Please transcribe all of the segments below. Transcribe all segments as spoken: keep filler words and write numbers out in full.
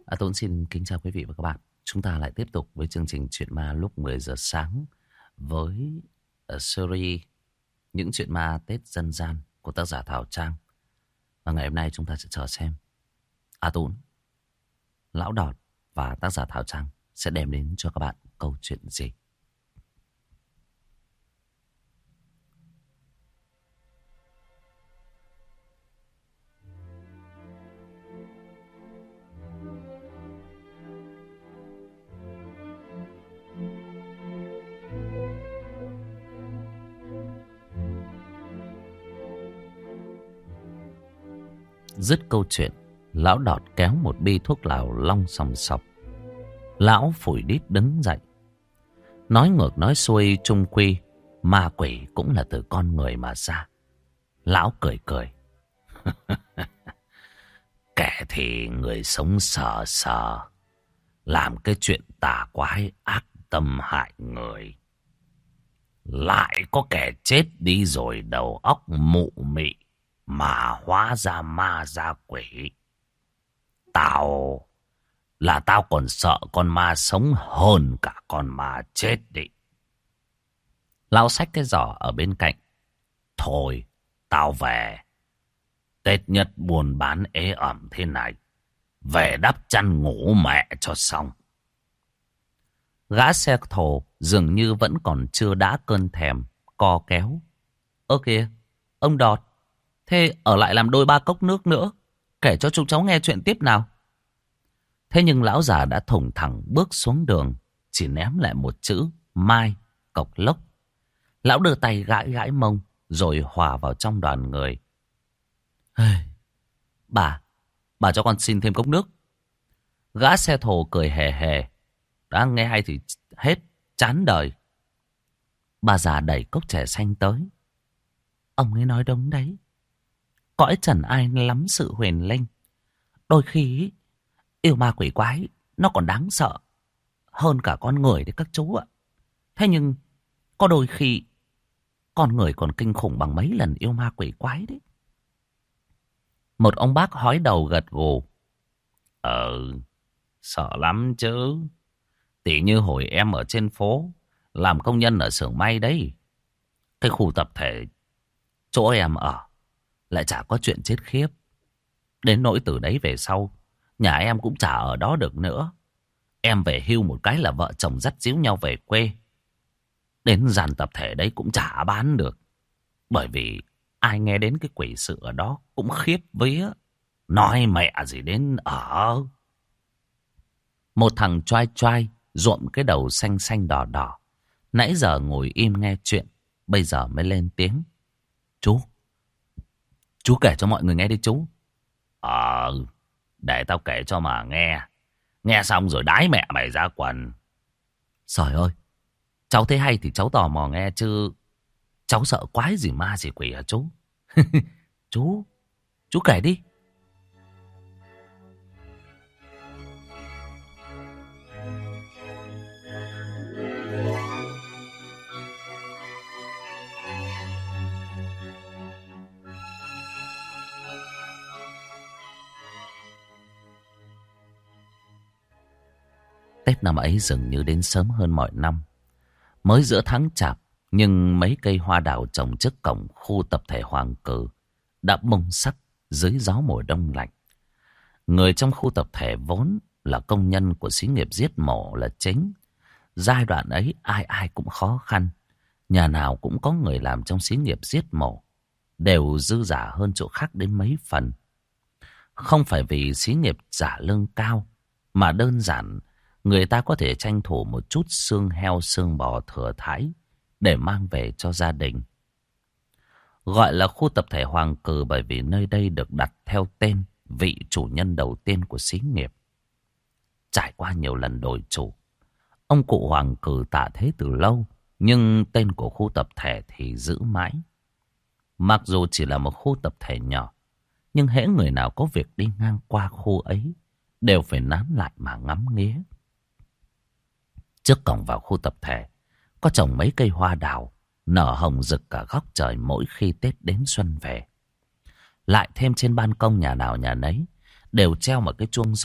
À, Tuấn xin kính chào quý vị và các bạn. Chúng ta lại tiếp tục với chương trình Chuyện Ma lúc mười giờ sáng với uh, series những chuyện ma Tết dân gian của tác giả Thảo Trang. Và ngày hôm nay chúng ta sẽ chờ xem A Tún, Lão Đọt và tác giả Thảo Trang sẽ đem đến cho các bạn câu chuyện gì. Dứt câu chuyện, Lão Đọt kéo một bi thuốc lào long sòng sọc. Lão phủi đít đứng dậy. Nói ngược nói xuôi, chung quy ma quỷ cũng là từ con người mà ra. Lão cười cười. Kẻ thì người sống sờ sờ, làm cái chuyện tà quái ác tâm hại người. Lại có kẻ chết đi rồi đầu óc mụ mị mà hóa ra ma ra quỷ. Tao là tao còn sợ con ma sống hơn cả con ma chết đi. Lão xách cái giỏ ở bên cạnh. Thôi, tao về. Tết nhất buôn bán ế ẩm thế này, về đắp chăn ngủ mẹ cho xong. Gã xe thồ dường như vẫn còn chưa đã cơn thèm, co kéo. Ơ kìa, ông Đọt, thế ở lại làm đôi ba cốc nước nữa, kể cho chúng cháu nghe chuyện tiếp nào. Thế nhưng lão già đã thủng thẳng bước xuống đường, chỉ ném lại một chữ mai, cộc lốc. Lão đưa tay gãi gãi mông, rồi hòa vào trong đoàn người. Bà, bà cho con xin thêm cốc nước. Gã xe thồ cười hề hề. Đã nghe hay thì hết, chán đời. Bà già đẩy cốc chè xanh tới. Ông ấy nói đúng đấy. Cõi trần ai lắm sự huyền linh. Đôi khi yêu ma quỷ quái nó còn đáng sợ hơn cả con người đấy các chú ạ. Thế nhưng có đôi khi con người còn kinh khủng bằng mấy lần yêu ma quỷ quái đấy. Một ông bác hói đầu gật gù. Ờ, sợ lắm chứ. Tỉ như hồi em ở trên phố làm công nhân ở xưởng may đấy. Cái khu tập thể chỗ em ở lại chả có chuyện chết khiếp. Đến nỗi từ đấy về sau, nhà em cũng chả ở đó được nữa. Em về hưu một cái là vợ chồng dắt díu nhau về quê. Đến dàn tập thể đấy cũng chả bán được. Bởi vì ai nghe đến cái quỷ sự ở đó cũng khiếp vía. Nói mẹ gì đến ở. Một thằng choai choai ruộm cái đầu xanh xanh đỏ đỏ. Nãy giờ ngồi im nghe chuyện, bây giờ mới lên tiếng. Chú, chú kể cho mọi người nghe đi chú. Ờ, để tao kể cho mà nghe. Nghe xong rồi đái mẹ mày ra quần. Trời ơi, cháu thấy hay thì cháu tò mò nghe chứ. Cháu sợ quái gì ma gì quỷ hả chú? Chú, chú kể đi. Tết năm ấy dường như đến sớm hơn mọi năm. Mới giữa tháng chạp, nhưng mấy cây hoa đào trồng trước cổng khu tập thể Hoàng Cừ đã bông sắc dưới gió mùa đông lạnh. Người trong khu tập thể vốn là công nhân của xí nghiệp giết mổ là chính. Giai đoạn ấy ai ai cũng khó khăn. Nhà nào cũng có người làm trong xí nghiệp giết mổ. Đều dư giả hơn chỗ khác đến mấy phần. Không phải vì xí nghiệp trả lương cao, mà đơn giản người ta có thể tranh thủ một chút xương heo xương bò thừa thãi để mang về cho gia đình. Gọi là khu tập thể Hoàng Cừ bởi vì nơi đây được đặt theo tên vị chủ nhân đầu tiên của xí nghiệp. Trải qua nhiều lần đổi chủ, ông cụ Hoàng Cừ tạ thế từ lâu, nhưng tên của khu tập thể thì giữ mãi. Mặc dù chỉ là một khu tập thể nhỏ, nhưng hễ người nào có việc đi ngang qua khu ấy đều phải nán lại mà ngắm nghía. Trước cổng vào khu tập thể có trồng mấy cây hoa đào nở hồng rực cả góc trời mỗi khi Tết đến xuân về. Lại thêm trên ban công nhà nào nhà nấy đều treo một cái chuông gió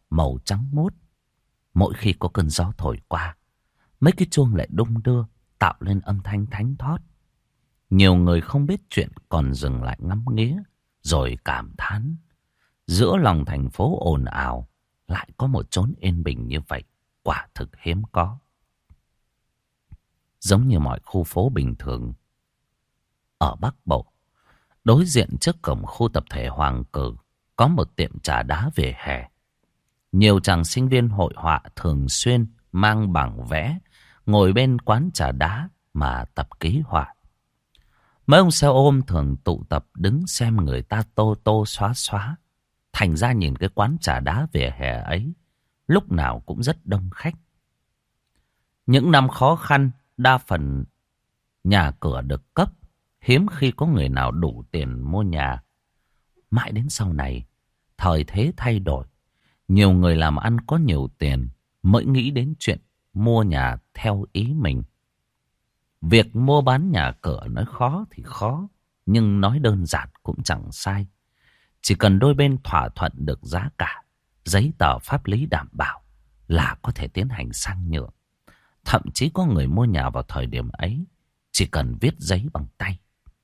màu trắng muốt. Mỗi khi có cơn gió thổi qua, mấy cái chuông lại đung đưa, tạo lên âm thanh thánh thót. Nhiều người không biết chuyện còn dừng lại ngắm nghía, rồi cảm thán. Giữa lòng thành phố ồn ào, lại có một chốn yên bình như vậy, quả thực hiếm có. Giống như mọi khu phố bình thường ở Bắc Bộ, đối diện trước cổng khu tập thể Hoàng Cử có một tiệm trà đá vỉa hè. Nhiều chàng sinh viên hội họa thường xuyên mang bảng vẽ, ngồi bên quán trà đá mà tập ký họa. Mấy ông xe ôm thường tụ tập đứng xem người ta tô tô xóa xóa. Thành ra nhìn cái quán trà đá vỉa hè ấy, lúc nào cũng rất đông khách. Những năm khó khăn, đa phần nhà cửa được cấp, hiếm khi có người nào đủ tiền mua nhà. Mãi đến sau này, thời thế thay đổi, nhiều người làm ăn có nhiều tiền mới nghĩ đến chuyện mua nhà theo ý mình. Việc mua bán nhà cửa nói khó thì khó, nhưng nói đơn giản cũng chẳng sai. Chỉ cần đôi bên thỏa thuận được giá cả, giấy tờ pháp lý đảm bảo là có thể tiến hành sang nhượng. Thậm chí có người mua nhà vào thời điểm ấy chỉ cần viết giấy bằng tay.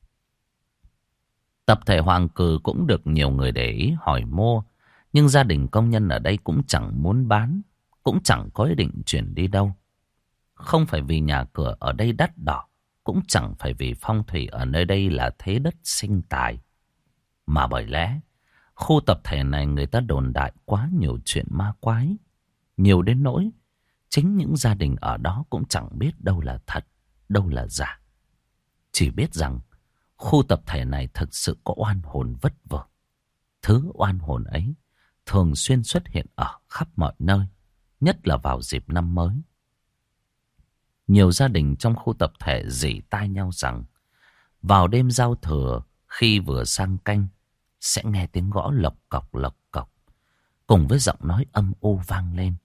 Tập thể Hoàng Cử cũng được nhiều người để ý hỏi mua, nhưng gia đình công nhân ở đây cũng chẳng muốn bán, cũng chẳng có ý định chuyển đi đâu. Không phải vì nhà cửa ở đây đắt đỏ, cũng chẳng phải vì phong thủy ở nơi đây là thế đất sinh tài, mà bởi lẽ khu tập thể này người ta đồn đại quá nhiều chuyện ma quái, nhiều đến nỗi chính những gia đình ở đó cũng chẳng biết đâu là thật, đâu là giả. Chỉ biết rằng khu tập thể này thực sự có oan hồn vất vưởng. Thứ oan hồn ấy thường xuyên xuất hiện ở khắp mọi nơi, nhất là vào dịp năm mới. Nhiều gia đình trong khu tập thể rỉ tai nhau rằng vào đêm giao thừa, khi vừa sang canh, sẽ nghe tiếng gõ lộc cọc lộc cọc, cùng với giọng nói âm u vang lên.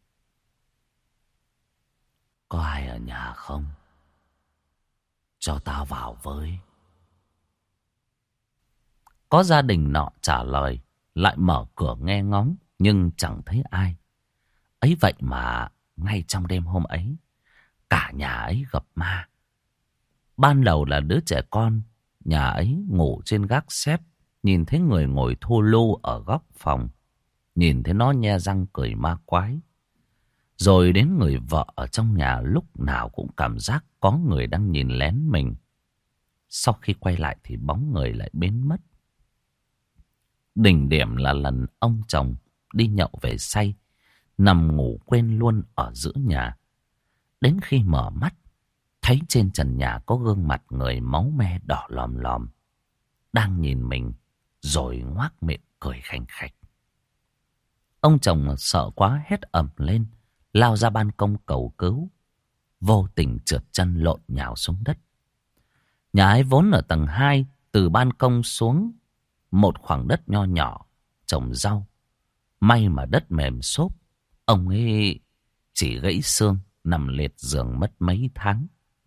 Có ai ở nhà không? Cho tao vào với. Có gia đình nọ trả lời, lại mở cửa nghe ngóng, nhưng chẳng thấy ai. Ấy vậy mà ngay trong đêm hôm ấy, cả nhà ấy gặp ma. Ban đầu là đứa trẻ con nhà ấy ngủ trên gác xép, nhìn thấy người ngồi thu lu ở góc phòng, nhìn thấy nó nhe răng cười ma quái. Rồi đến người vợ ở trong nhà lúc nào cũng cảm giác có người đang nhìn lén mình. Sau khi quay lại thì bóng người lại biến mất. Đỉnh điểm là lần ông chồng đi nhậu về say, nằm ngủ quên luôn ở giữa nhà. Đến khi mở mắt, thấy trên trần nhà có gương mặt người máu me đỏ lòm lòm, đang nhìn mình, rồi ngoác miệng cười khành khạch. Ông chồng sợ quá hét ầm lên, lao ra ban công cầu cứu, vô tình trượt chân lộn nhào xuống đất. Nhà ấy vốn ở tầng hai, từ ban công xuống một khoảng đất nho nhỏ trồng rau. May mà đất mềm xốp, ông ấy chỉ gãy xương, nằm liệt giường mất mấy tháng.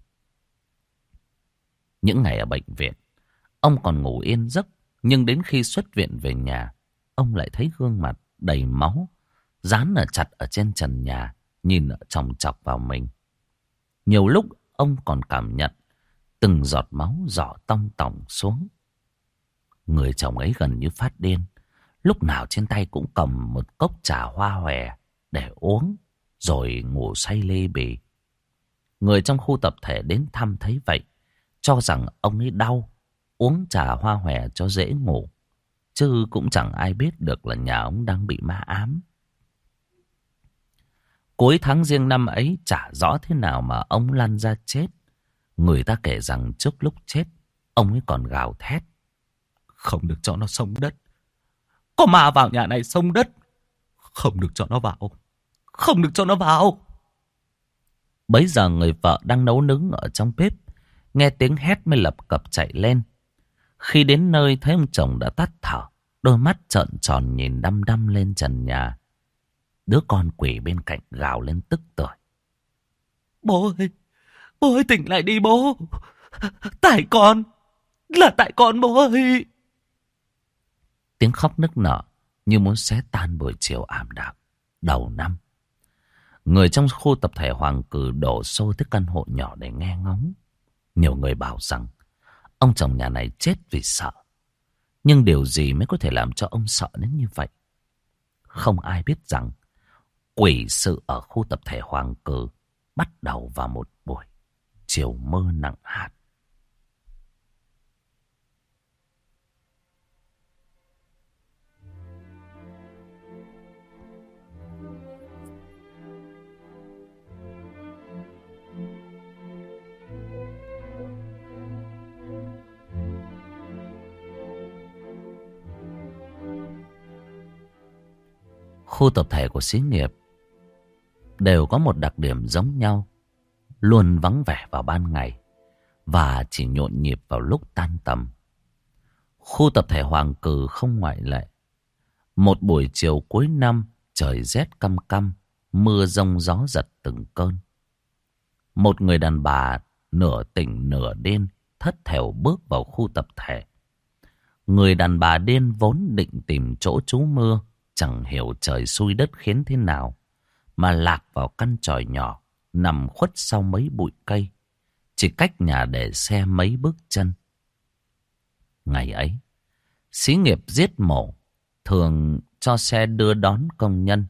Những ngày ở bệnh viện, ông còn ngủ yên giấc, nhưng đến khi xuất viện về nhà, ông lại thấy gương mặt đầy máu dán ở chặt ở trên trần nhà, nhìn chòng chọc vào mình. Nhiều lúc ông còn cảm nhận từng giọt máu rỏ tong tỏng xuống. Người chồng ấy gần như phát điên, lúc nào trên tay cũng cầm một cốc trà hoa hòe để uống, rồi ngủ say lê bì. Người trong khu tập thể đến thăm thấy vậy, cho rằng ông ấy đau, uống trà hoa hòe cho dễ ngủ, chứ cũng chẳng ai biết được là nhà ông đang bị ma ám. Cuối tháng Giêng năm ấy, chả rõ thế nào mà ông lăn ra chết. Người ta kể rằng trước lúc chết, ông ấy còn gào thét: không được cho nó xông đất, có ma vào nhà này xông đất, không được cho nó vào, không được cho nó vào. Bấy giờ người vợ đang nấu nướng ở trong bếp, nghe tiếng hét mới lập cập chạy lên. Khi đến nơi thấy ông chồng đã tắt thở, đôi mắt trợn tròn nhìn đăm đăm lên trần nhà. Đứa con quỷ bên cạnh gào lên tức tưởi: bố ơi, bố ơi tỉnh lại đi bố, tại con, là tại con bố ơi. Tiếng khóc nức nở như muốn xé tan buổi chiều ảm đạm. đầu năm, người trong khu tập thể Hoàng Cừ đổ xô tới căn hộ nhỏ để nghe ngóng. Nhiều người bảo rằng ông chồng nhà này chết vì sợ. Nhưng điều gì mới có thể làm cho ông sợ đến như vậy? Không ai biết rằng quỷ sự ở khu tập thể Hoàng Cừ bắt đầu vào một buổi chiều mưa nặng hạt. Khu tập thể của xí nghiệp đều có một đặc điểm giống nhau, luôn vắng vẻ vào ban ngày và chỉ nhộn nhịp vào lúc tan tầm. Khu tập thể Hoàng Cừ không ngoại lệ. Một buổi chiều cuối năm, trời rét căm căm, mưa rông gió giật từng cơn. Một người đàn bà nửa tỉnh nửa điên thất thểu bước vào khu tập thể. Người đàn bà điên vốn định tìm chỗ trú mưa, chẳng hiểu trời xui đất khiến thế nào mà lạc vào căn chòi nhỏ nằm khuất sau mấy bụi cây, chỉ cách nhà để xe mấy bước chân. Ngày ấy, xí nghiệp giết mổ thường cho xe đưa đón công nhân.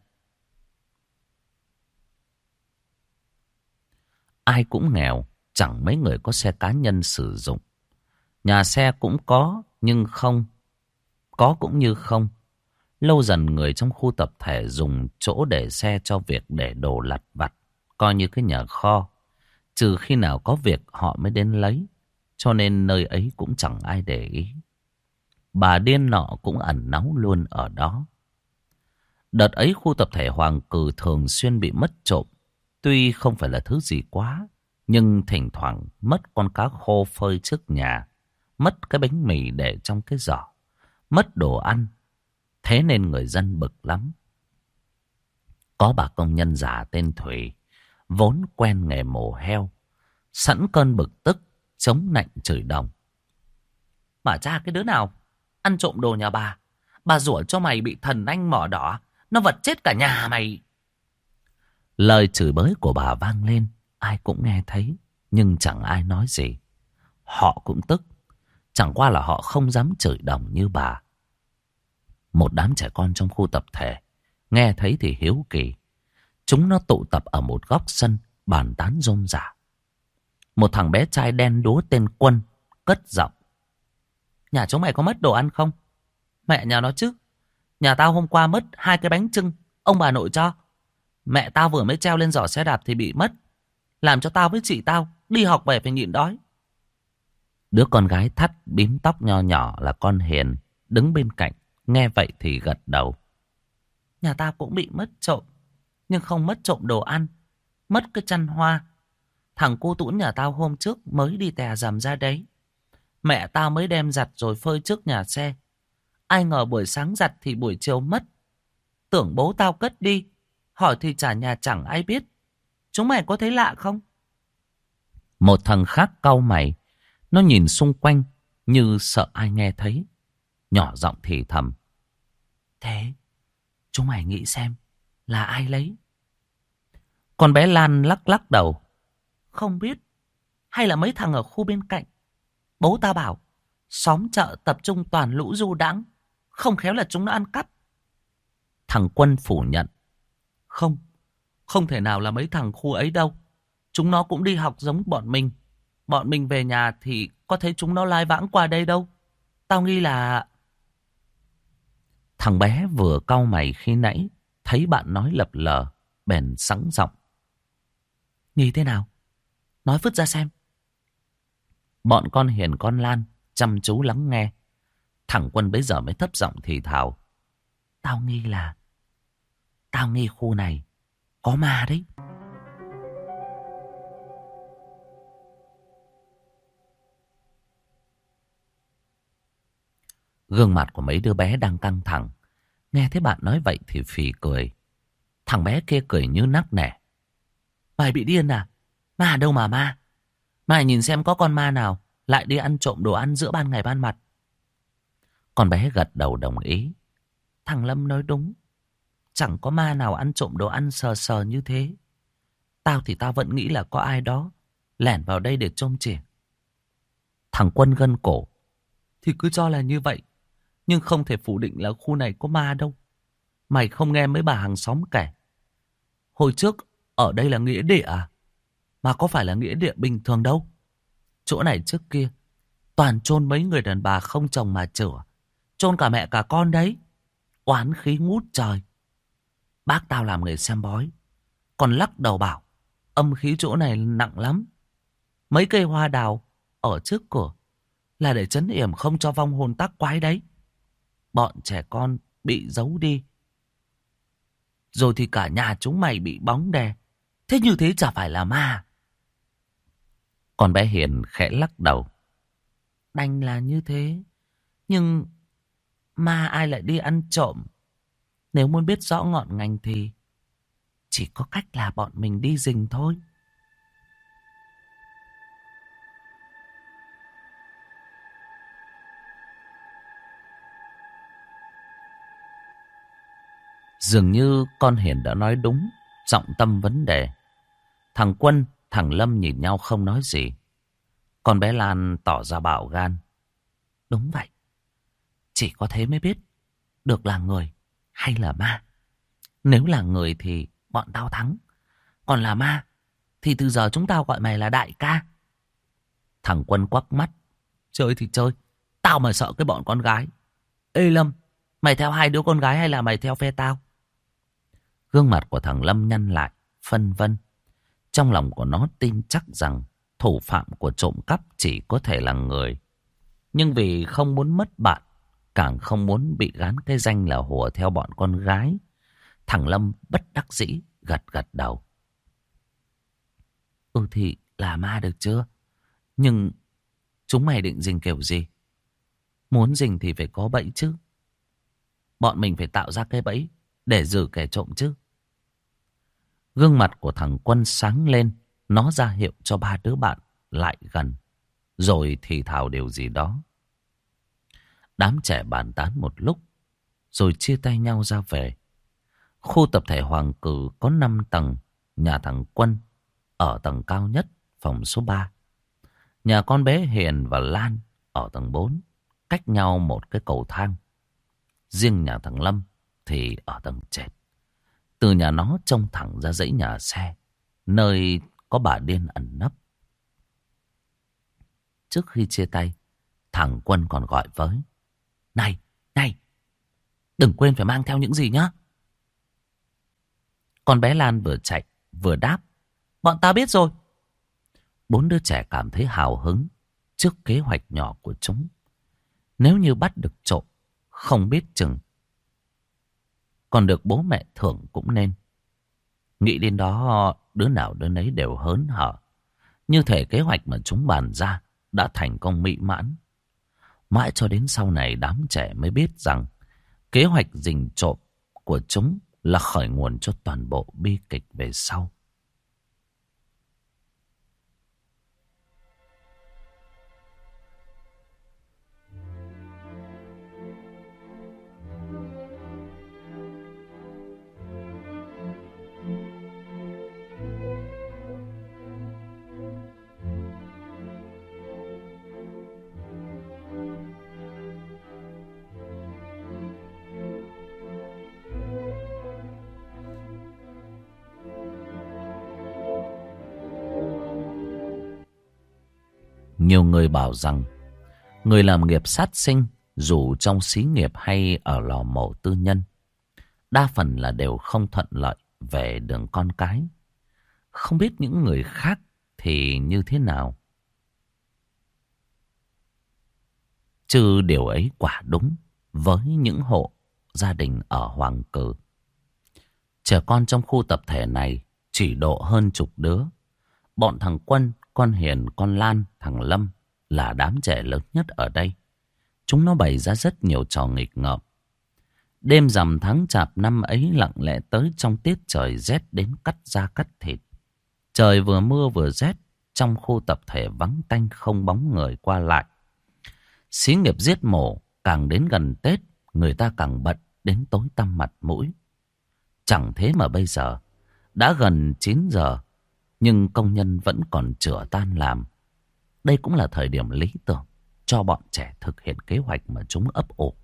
Ai cũng nghèo, chẳng mấy người có xe cá nhân sử dụng. Nhà xe cũng có, nhưng không. Có cũng như không. Lâu dần người trong khu tập thể dùng chỗ để xe cho việc để đồ lặt vặt, coi như cái nhà kho. Trừ khi nào có việc họ mới đến lấy, cho nên nơi ấy cũng chẳng ai để ý. Bà điên nọ cũng ẩn náu luôn ở đó. Đợt ấy khu tập thể Hoàng Cừ thường xuyên bị mất trộm. Tuy không phải là thứ gì quá, nhưng thỉnh thoảng mất con cá khô phơi trước nhà, mất cái bánh mì để trong cái giỏ, mất đồ ăn. Thế nên người dân bực lắm. Có bà công nhân già tên Thủy, vốn quen nghề mổ heo, sẵn cơn bực tức, chống nạnh chửi đồng. Bà cha cái đứa nào ăn trộm đồ nhà bà, bà rủa cho mày bị thần anh mỏ đỏ, nó vật chết cả nhà mày. Lời chửi bới của bà vang lên, ai cũng nghe thấy, nhưng chẳng ai nói gì. Họ cũng tức, chẳng qua là họ không dám chửi đồng như bà. Một đám trẻ con trong khu tập thể nghe thấy thì hiếu kỳ. Chúng nó tụ tập ở một góc sân, bàn tán rôm rả. Một thằng bé trai đen đúa tên Quân cất giọng: nhà chúng mày có mất đồ ăn không? Mẹ nhà nó chứ. Nhà tao hôm qua mất hai cái bánh chưng ông bà nội cho. Mẹ tao vừa mới treo lên giỏ xe đạp thì bị mất, làm cho tao với chị tao đi học về phải nhịn đói. Đứa con gái thắt bím tóc nho nhỏ là con Hiền đứng bên cạnh, nghe vậy thì gật đầu. Nhà tao cũng bị mất trộm, nhưng không mất trộm đồ ăn, mất cái chăn hoa. Thằng cu Tũn nhà tao hôm trước mới đi tè rằm ra đấy. Mẹ tao mới đem giặt rồi phơi trước nhà xe. Ai ngờ buổi sáng giặt thì buổi chiều mất. Tưởng bố tao cất đi, hỏi thì trả nhà chẳng ai biết. Chúng mày có thấy lạ không? Một thằng khác cau mày, nó nhìn xung quanh như sợ ai nghe thấy, nhỏ giọng thì thầm: thế chúng mày nghĩ xem là ai lấy? Con bé Lan lắc lắc đầu: không biết, hay là mấy thằng ở khu bên cạnh. Bố tao bảo xóm chợ tập trung toàn lũ du đãng, không khéo là chúng nó ăn cắp. Thằng Quân phủ nhận: không, không thể nào là mấy thằng khu ấy đâu. Chúng nó cũng đi học giống bọn mình. Bọn mình về nhà thì có thấy chúng nó lai vãng qua đây đâu. Tao nghi là... Thằng bé vừa cau mày khi nãy, thấy bạn nói lập lờ, bèn sẵn giọng: nghi thế nào? Nói phứt ra xem. Bọn con Hiền con Lan chăm chú lắng nghe. Thằng Quân bấy giờ mới thấp giọng thì thào: tao nghi là... Tao nghi khu này có ma đấy. Gương mặt của mấy đứa bé đang căng thẳng, nghe thấy bạn nói vậy thì phì cười. Thằng bé kia cười như nắc nẻ: mày bị điên à? Ma đâu mà ma. Mày nhìn xem có con ma nào lại đi ăn trộm đồ ăn giữa ban ngày ban mặt. Con bé gật đầu đồng ý. Thằng Lâm nói đúng. chẳng có ma nào ăn trộm đồ ăn sờ sờ như thế. Tao thì tao vẫn nghĩ là có ai đó lẻn vào đây để trông chìa. Thằng Quân gân cổ. Thì cứ cho là như vậy. Nhưng không thể phủ định là khu này có ma đâu. Mày không nghe mấy bà hàng xóm kể. Hồi trước ở đây là nghĩa địa à? Mà có phải là nghĩa địa bình thường đâu. Chỗ này trước kia toàn chôn mấy người đàn bà không chồng mà chửa. Chôn cả mẹ cả con đấy. Oán khí ngút trời. Bác tao làm nghề xem bói. Còn lắc đầu bảo âm khí chỗ này nặng lắm. Mấy cây hoa đào ở trước cửa là để trấn yểm không cho vong hồn tác quái đấy. Bọn trẻ con bị giấu đi. Rồi thì cả nhà chúng mày bị bóng đè. Thế như thế chả phải là ma. Con bé Hiền khẽ lắc đầu. Đành là như thế. Nhưng ma ai lại đi ăn trộm? Nếu muốn biết rõ ngọn ngành thì chỉ có cách là bọn mình đi rình thôi. Dường như con Hiền đã nói đúng trọng tâm vấn đề. Thằng Quân, thằng Lâm nhìn nhau không nói gì. Con bé Lan tỏ ra bạo gan. Đúng vậy. Chỉ có thế mới biết được là người hay là ma. Nếu là người thì bọn tao thắng. Còn là ma thì từ giờ chúng tao gọi mày là đại ca. Thằng Quân quắc mắt. Chơi thì chơi. Tao mà sợ cái bọn con gái. Ê Lâm, mày theo hai đứa con gái hay là mày theo phe tao? Gương mặt của thằng Lâm nhăn lại, phân vân. Trong lòng của nó tin chắc rằng thủ phạm của trộm cắp chỉ có thể là người. Nhưng vì không muốn mất bạn, càng không muốn bị gán cái danh là hùa theo bọn con gái, thằng Lâm bất đắc dĩ gật gật đầu. Ừ thì là ma được chưa? Nhưng chúng mày định rình kiểu gì? Muốn rình thì phải có bẫy chứ. Bọn mình phải tạo ra cái bẫy để giữ kẻ trộm chứ. Gương mặt của thằng Quân sáng lên. Nó ra hiệu cho ba đứa bạn lại gần. Rồi thì thào điều gì đó. Đám trẻ bàn tán một lúc. Rồi chia tay nhau ra về. Khu tập thể Hoàng Cử có năm tầng. Nhà thằng Quân ở tầng cao nhất, phòng số ba. Nhà con bé Hiền và Lan ở tầng bốn. Cách nhau một cái cầu thang. Riêng nhà thằng Lâm thì ở tầng trệt. Từ nhà nó trông thẳng ra dãy nhà xe, nơi có bà điên ẩn nấp. Trước khi chia tay, thằng Quân còn gọi với. Này, này, đừng quên phải mang theo những gì nhá. Con bé Lan vừa chạy, vừa đáp. Bọn tao biết rồi. Bốn đứa trẻ cảm thấy hào hứng trước kế hoạch nhỏ của chúng. Nếu như bắt được trộm, không biết chừng còn được bố mẹ thưởng cũng nên. Nghĩ đến đó, đứa nào đứa nấy đều hớn hở. Như thể kế hoạch mà chúng bàn ra đã thành công mỹ mãn. Mãi cho đến sau này đám trẻ mới biết rằng kế hoạch rình trộm của chúng là khởi nguồn cho toàn bộ bi kịch về sau. Nhiều người bảo rằng người làm nghiệp sát sinh, dù trong xí nghiệp hay ở lò mổ tư nhân, đa phần là đều không thuận lợi về đường con cái. Không biết những người khác thì như thế nào. Chứ điều ấy quả đúng với những hộ gia đình ở Hoàng Cử. Trẻ con trong khu tập thể này chỉ độ hơn chục đứa. Bọn thằng Quân, con Hiền, con Lan, thằng Lâm là đám trẻ lớn nhất ở đây. Chúng nó bày ra rất nhiều trò nghịch ngợm. Đêm rằm tháng chạp năm ấy lặng lẽ tới trong tiết trời rét đến cắt da cắt thịt. Trời vừa mưa vừa rét, trong khu tập thể vắng tanh không bóng người qua lại. Xí nghiệp giết mổ càng đến gần Tết, người ta càng bận đến tối tăm mặt mũi. Chẳng thế mà bây giờ đã gần chín giờ, nhưng công nhân vẫn còn chữa tan làm. Đây cũng là thời điểm lý tưởng cho bọn trẻ thực hiện kế hoạch mà chúng ấp ủ.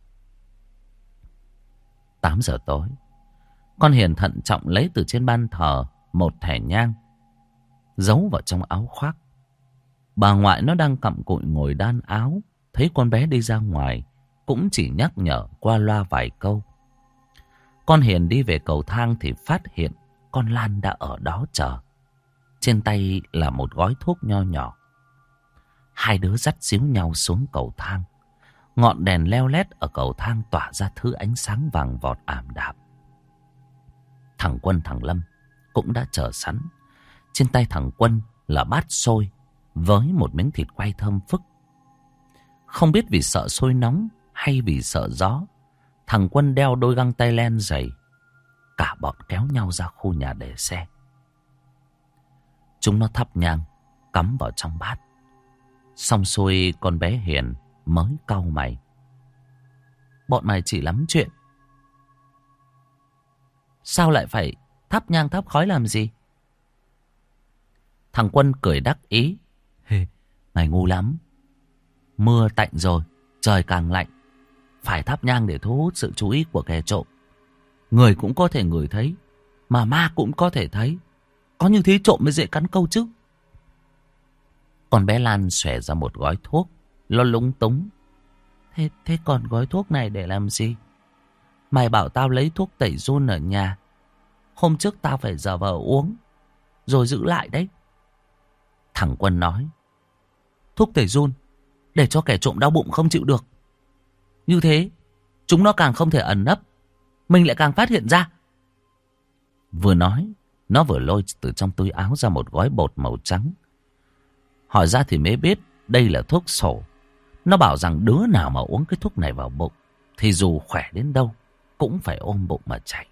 Tám giờ tối, con Hiền thận trọng lấy từ trên ban thờ một thẻ nhang, giấu vào trong áo khoác. Bà ngoại nó đang cặm cụi ngồi đan áo, thấy con bé đi ra ngoài, cũng chỉ nhắc nhở qua loa vài câu. Con Hiền đi về cầu thang thì phát hiện con Lan đã ở đó chờ. Trên tay là một gói thuốc nho nhỏ. Hai đứa dắt díu nhau xuống cầu thang. Ngọn đèn leo lét ở cầu thang tỏa ra thứ ánh sáng vàng vọt ảm đạm. Thằng Quân thằng Lâm cũng đã chờ sẵn. Trên tay thằng Quân là bát xôi với một miếng thịt quay thơm phức. Không biết vì sợ sôi nóng hay vì sợ gió, thằng Quân đeo đôi găng tay len dày. Cả bọn kéo nhau ra khu nhà để xe. Chúng nó thắp nhang cắm vào trong bát. Xong xuôi, con bé Hiền mới cau mày. Bọn mày chỉ lắm chuyện. Sao lại phải thắp nhang thắp khói làm gì? Thằng Quân cười đắc ý. Hey, mày ngu lắm. Mưa tạnh rồi, trời càng lạnh. Phải thắp nhang để thu hút sự chú ý của kẻ trộm. Người cũng có thể ngửi thấy, mà ma cũng có thể thấy. Có như thế trộm mới dễ cắn câu chứ. Con bé Lan xòe ra một gói thuốc, lo lúng túng. Thế, thế còn gói thuốc này để làm gì? Mày bảo tao lấy thuốc tẩy giun ở nhà. Hôm trước tao phải giờ vờ uống, rồi giữ lại đấy. Thằng Quân nói. Thuốc tẩy giun để cho kẻ trộm đau bụng không chịu được. Như thế chúng nó càng không thể ẩn nấp, mình lại càng phát hiện ra. Vừa nói, nó vừa lôi từ trong túi áo ra một gói bột màu trắng. Hỏi ra thì mới biết đây là thuốc sổ. Nó bảo rằng đứa nào mà uống cái thuốc này vào bụng thì dù khỏe đến đâu cũng phải ôm bụng mà chạy.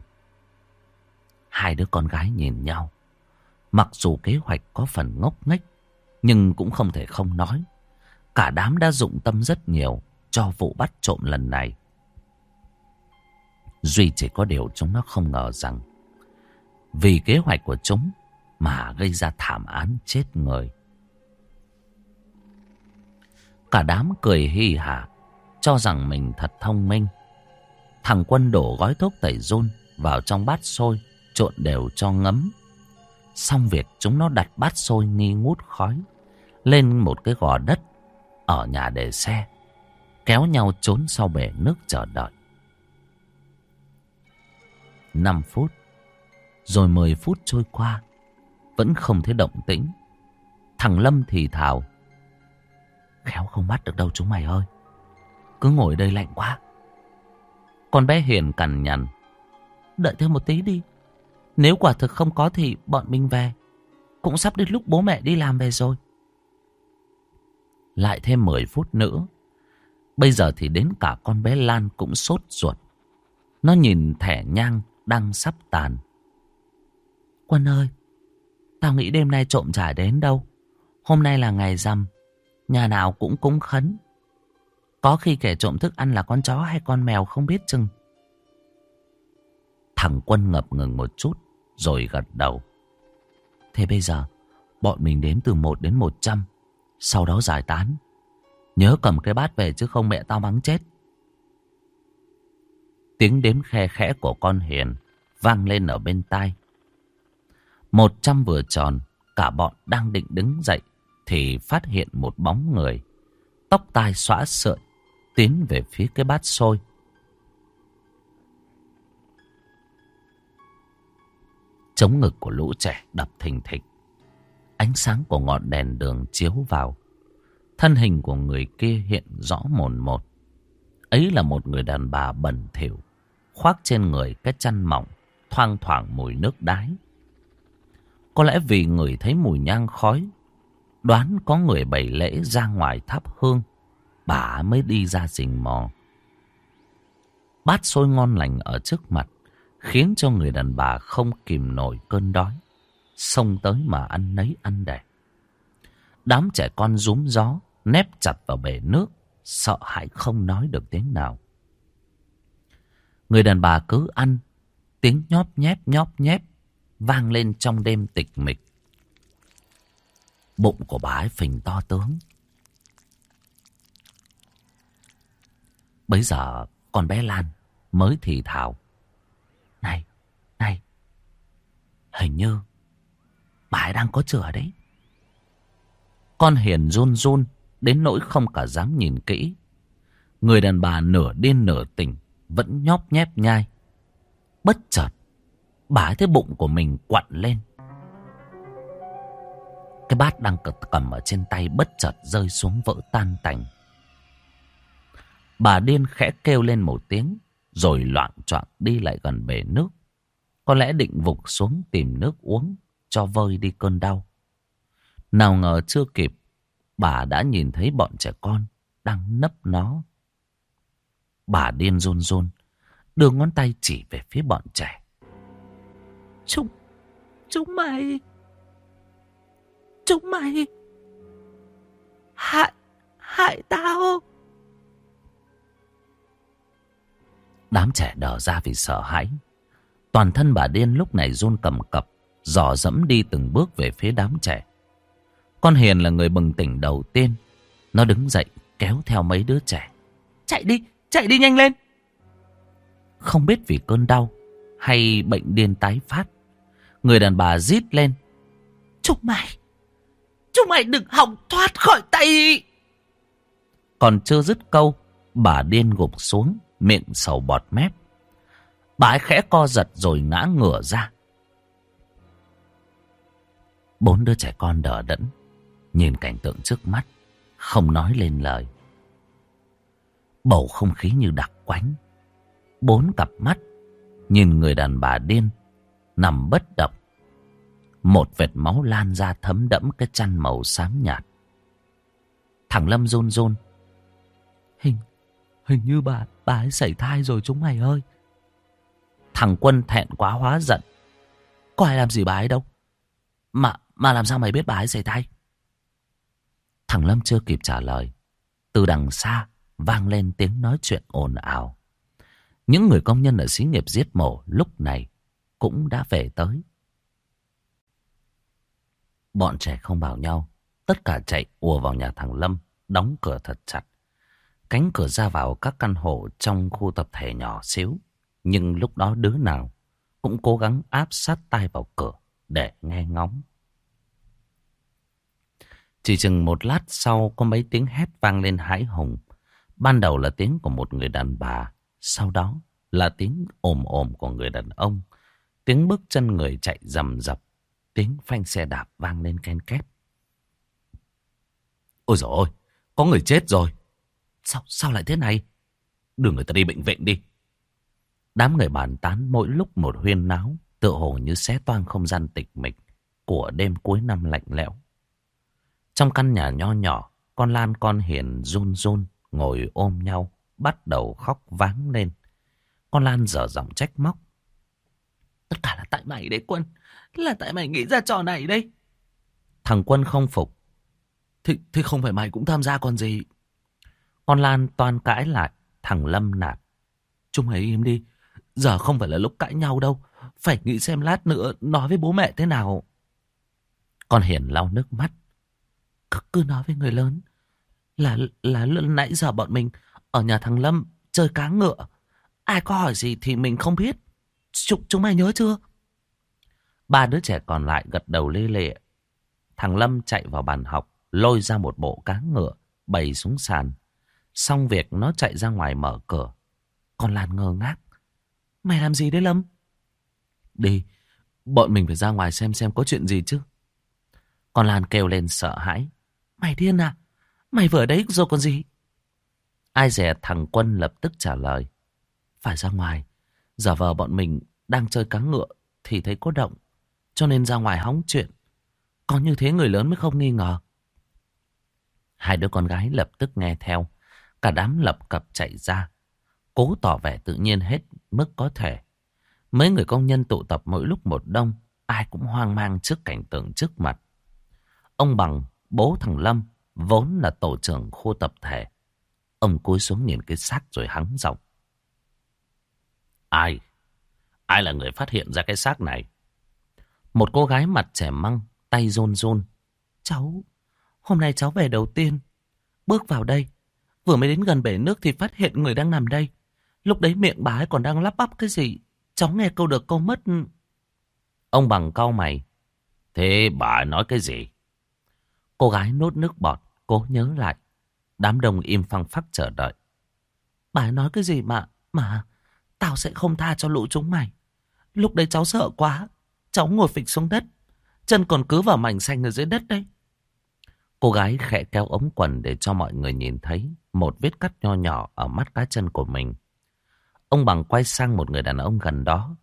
Hai đứa con gái nhìn nhau. Mặc dù kế hoạch có phần ngốc nghếch, nhưng cũng không thể không nói. Cả đám đã dụng tâm rất nhiều cho vụ bắt trộm lần này. Duy chỉ có điều chúng nó không ngờ rằng vì kế hoạch của chúng mà gây ra thảm án chết người. Cả đám cười hi hả, cho rằng mình thật thông minh. Thằng Quân đổ gói thuốc tẩy giun vào trong bát xôi, trộn đều cho ngấm. Xong việc, chúng nó đặt bát xôi nghi ngút khói lên một cái gò đất ở nhà để xe, kéo nhau trốn sau bể nước chờ đợi. Năm phút, rồi mười phút trôi qua, vẫn không thấy động tĩnh. Thằng Lâm thì thào. Khéo không bắt được đâu chúng mày ơi. Cứ ngồi đây lạnh quá. Con bé Hiền cằn nhằn. Đợi thêm một tí đi. Nếu quả thực không có thì bọn mình về. Cũng sắp đến lúc bố mẹ đi làm về rồi. Lại thêm mười phút nữa. Bây giờ thì đến cả con bé Lan cũng sốt ruột. Nó nhìn thẻ nhang đang sắp tàn. Quân ơi, tao nghĩ đêm nay trộm chả đến đâu. Hôm nay là ngày rằm, nhà nào cũng cúng khấn. Có khi kẻ trộm thức ăn là con chó hay con mèo không biết chừng. Thằng Quân ngập ngừng một chút rồi gật đầu. Thế bây giờ bọn mình đếm từ một đến một trăm, sau đó giải tán. Nhớ cầm cái bát về chứ không mẹ tao mắng chết. Tiếng đếm khe khẽ của con Hiền vang lên ở bên tai. Một trăm vừa tròn, cả bọn đang định đứng dậy thì phát hiện một bóng người, tóc tai xõa sợi, tiến về phía cái bát xôi. Chống ngực của lũ trẻ đập thình thịch. Ánh sáng của ngọn đèn đường chiếu vào. Thân hình của người kia hiện rõ mồn một. Ấy là một người đàn bà bẩn thỉu, khoác trên người cái chăn mỏng, thoang thoảng mùi nước đái. Có lẽ vì người thấy mùi nhang khói, đoán có người bày lễ ra ngoài thắp hương, bà mới đi ra rình mò. Bát xôi ngon lành ở trước mặt khiến cho người đàn bà không kìm nổi cơn đói, xông tới mà ăn nấy ăn đẻ. Đám trẻ con rúm gió nép chặt vào bể nước, sợ hãi không nói được tiếng nào. Người đàn bà cứ ăn Tiếng nhóp nhép nhóp nhép vang lên trong đêm tịch mịch. Bụng của bà ấy phình to tướng. Bấy giờ con bé Lan mới thì thào: Này, này, hình như bà ấy đang có chửa đấy. Con Hiền run run đến nỗi không cả dám nhìn kỹ. Người đàn bà nửa điên nửa tỉnh vẫn nhóp nhép nhai. Bất chợt bà ấy thấy bụng của mình quặn lên. Cái bát đang cầm ở trên tay bất chợt rơi xuống vỡ tan tành. Bà điên khẽ kêu lên một tiếng rồi loạng choạng đi lại gần bể nước. Có lẽ định vụt xuống tìm nước uống cho vơi đi cơn đau. Nào ngờ chưa kịp, bà đã nhìn thấy bọn trẻ con đang nấp nó. Bà điên run run đưa ngón tay chỉ về phía bọn trẻ. Chúng, chúng mày, chúng mày hại, hại tao. Đám trẻ đờ ra vì sợ hãi. Toàn thân bà điên lúc này run cầm cập, dò dẫm đi từng bước về phía đám trẻ. Con Hiền là người bừng tỉnh đầu tiên. Nó đứng dậy kéo theo mấy đứa trẻ. Chạy đi, chạy đi nhanh lên. Không biết vì cơn đau hay bệnh điên tái phát, người đàn bà rít lên: Chúng mày, chúng mày đừng hòng thoát khỏi tay. Còn chưa dứt câu, bà điên gục xuống, miệng sầu bọt mép. Bà ấy khẽ co giật rồi ngã ngửa ra. Bốn đứa trẻ con đờ đẫn nhìn cảnh tượng trước mắt, không nói lên lời. Bầu không khí như đặc quánh. Bốn cặp mắt nhìn người đàn bà điên nằm bất động. Một vệt máu lan ra thấm đẫm cái chăn màu xám nhạt. Thằng Lâm run run: Hình, hình như bà, bà ấy sảy thai rồi chúng mày ơi. Thằng Quân thẹn quá hóa giận: Có ai làm gì bà ấy đâu. Mà, mà làm sao mày biết bà ấy sảy thai? Thằng Lâm chưa kịp trả lời, từ đằng xa vang lên tiếng nói chuyện ồn ào. Những người công nhân ở xí nghiệp giết mổ lúc này cũng đã về tới. Bọn trẻ không bảo nhau, tất cả chạy ùa vào nhà thằng Lâm, đóng cửa thật chặt. Cánh cửa ra vào các căn hộ trong khu tập thể nhỏ xíu, nhưng lúc đó đứa nào cũng cố gắng áp sát tai vào cửa để nghe ngóng. Chỉ chừng một lát sau có mấy tiếng hét vang lên hãi hùng. Ban đầu là tiếng của một người đàn bà, sau đó là tiếng ồm ồm của người đàn ông. Tiếng bước chân người chạy rầm rập, tiếng phanh xe đạp vang lên ken két. Ôi dồi ôi, có người chết rồi. Sao, sao lại thế này? Đưa người ta đi bệnh viện đi. Đám người bàn tán mỗi lúc một huyên náo, tựa hồ như xé toang không gian tịch mịch của đêm cuối năm lạnh lẽo. Trong căn nhà nho nhỏ, con Lan con Hiền run run ngồi ôm nhau, bắt đầu khóc váng lên. Con Lan dở giọng trách móc: Tất cả là tại mày đấy Quân, là tại mày nghĩ ra trò này đấy. Thằng Quân không phục: Thì, thì không phải mày cũng tham gia còn gì. Con Lan toan cãi lại. Thằng Lâm nạt: Chúng mày im đi, giờ không phải là lúc cãi nhau đâu, phải nghĩ xem lát nữa nói với bố mẹ thế nào. Con Hiền lau nước mắt: Cứ, cứ nói với người lớn là là nãy giờ bọn mình ở nhà thằng Lâm chơi cá ngựa. Ai có hỏi gì thì mình không biết. Chúng, chúng mày nhớ chưa? Ba đứa trẻ còn lại gật đầu lê lệ. Thằng Lâm chạy vào bàn học, lôi ra một bộ cá ngựa, bày xuống sàn. Xong việc nó chạy ra ngoài mở cửa. Con Lan ngơ ngác: Mày làm gì đấy Lâm? Đi, bọn mình phải ra ngoài xem xem có chuyện gì chứ. Con Lan kêu lên sợ hãi: Mày điên à? Mày vừa đấy rồi còn gì? Ai dè thằng Quân lập tức trả lời: Phải ra ngoài. Giả vờ bọn mình đang chơi cá ngựa thì thấy có động, cho nên ra ngoài hóng chuyện. Có như thế người lớn mới không nghi ngờ. Hai đứa con gái lập tức nghe theo. Cả đám lập cập chạy ra, cố tỏ vẻ tự nhiên hết mức có thể. Mấy người công nhân tụ tập mỗi lúc một đông, ai cũng hoang mang trước cảnh tượng trước mặt. Ông Bằng, bố thằng Lâm, vốn là tổ trưởng khu tập thể. Ông cúi xuống nhìn cái xác rồi hắng giọng: Ai? Ai là người phát hiện ra cái xác này? Một cô gái mặt trẻ măng, tay run run. Cháu, hôm nay cháu về đầu tiên. Bước vào đây, vừa mới đến gần bể nước thì phát hiện người đang nằm đây. Lúc đấy miệng bà ấy còn đang lắp bắp cái gì. Cháu nghe câu được câu mất. Ông Bằng cau mày. Thế bà ấy nói cái gì? Cô gái nuốt nước bọt, cố nhớ lại. Đám đông im phăng phắc chờ đợi. Bà ấy nói cái gì mà, mà, tao sẽ không tha cho lũ chúng mày. Lúc đấy cháu sợ quá. Cháu ngồi phịch xuống đất. Chân còn cứ vào mảnh xanh ở dưới đất đấy. Cô gái khẽ kéo ống quần để cho mọi người nhìn thấy một vết cắt nho nhỏ ở mắt cá chân của mình. Ông Bằng quay sang một người đàn ông gần đó.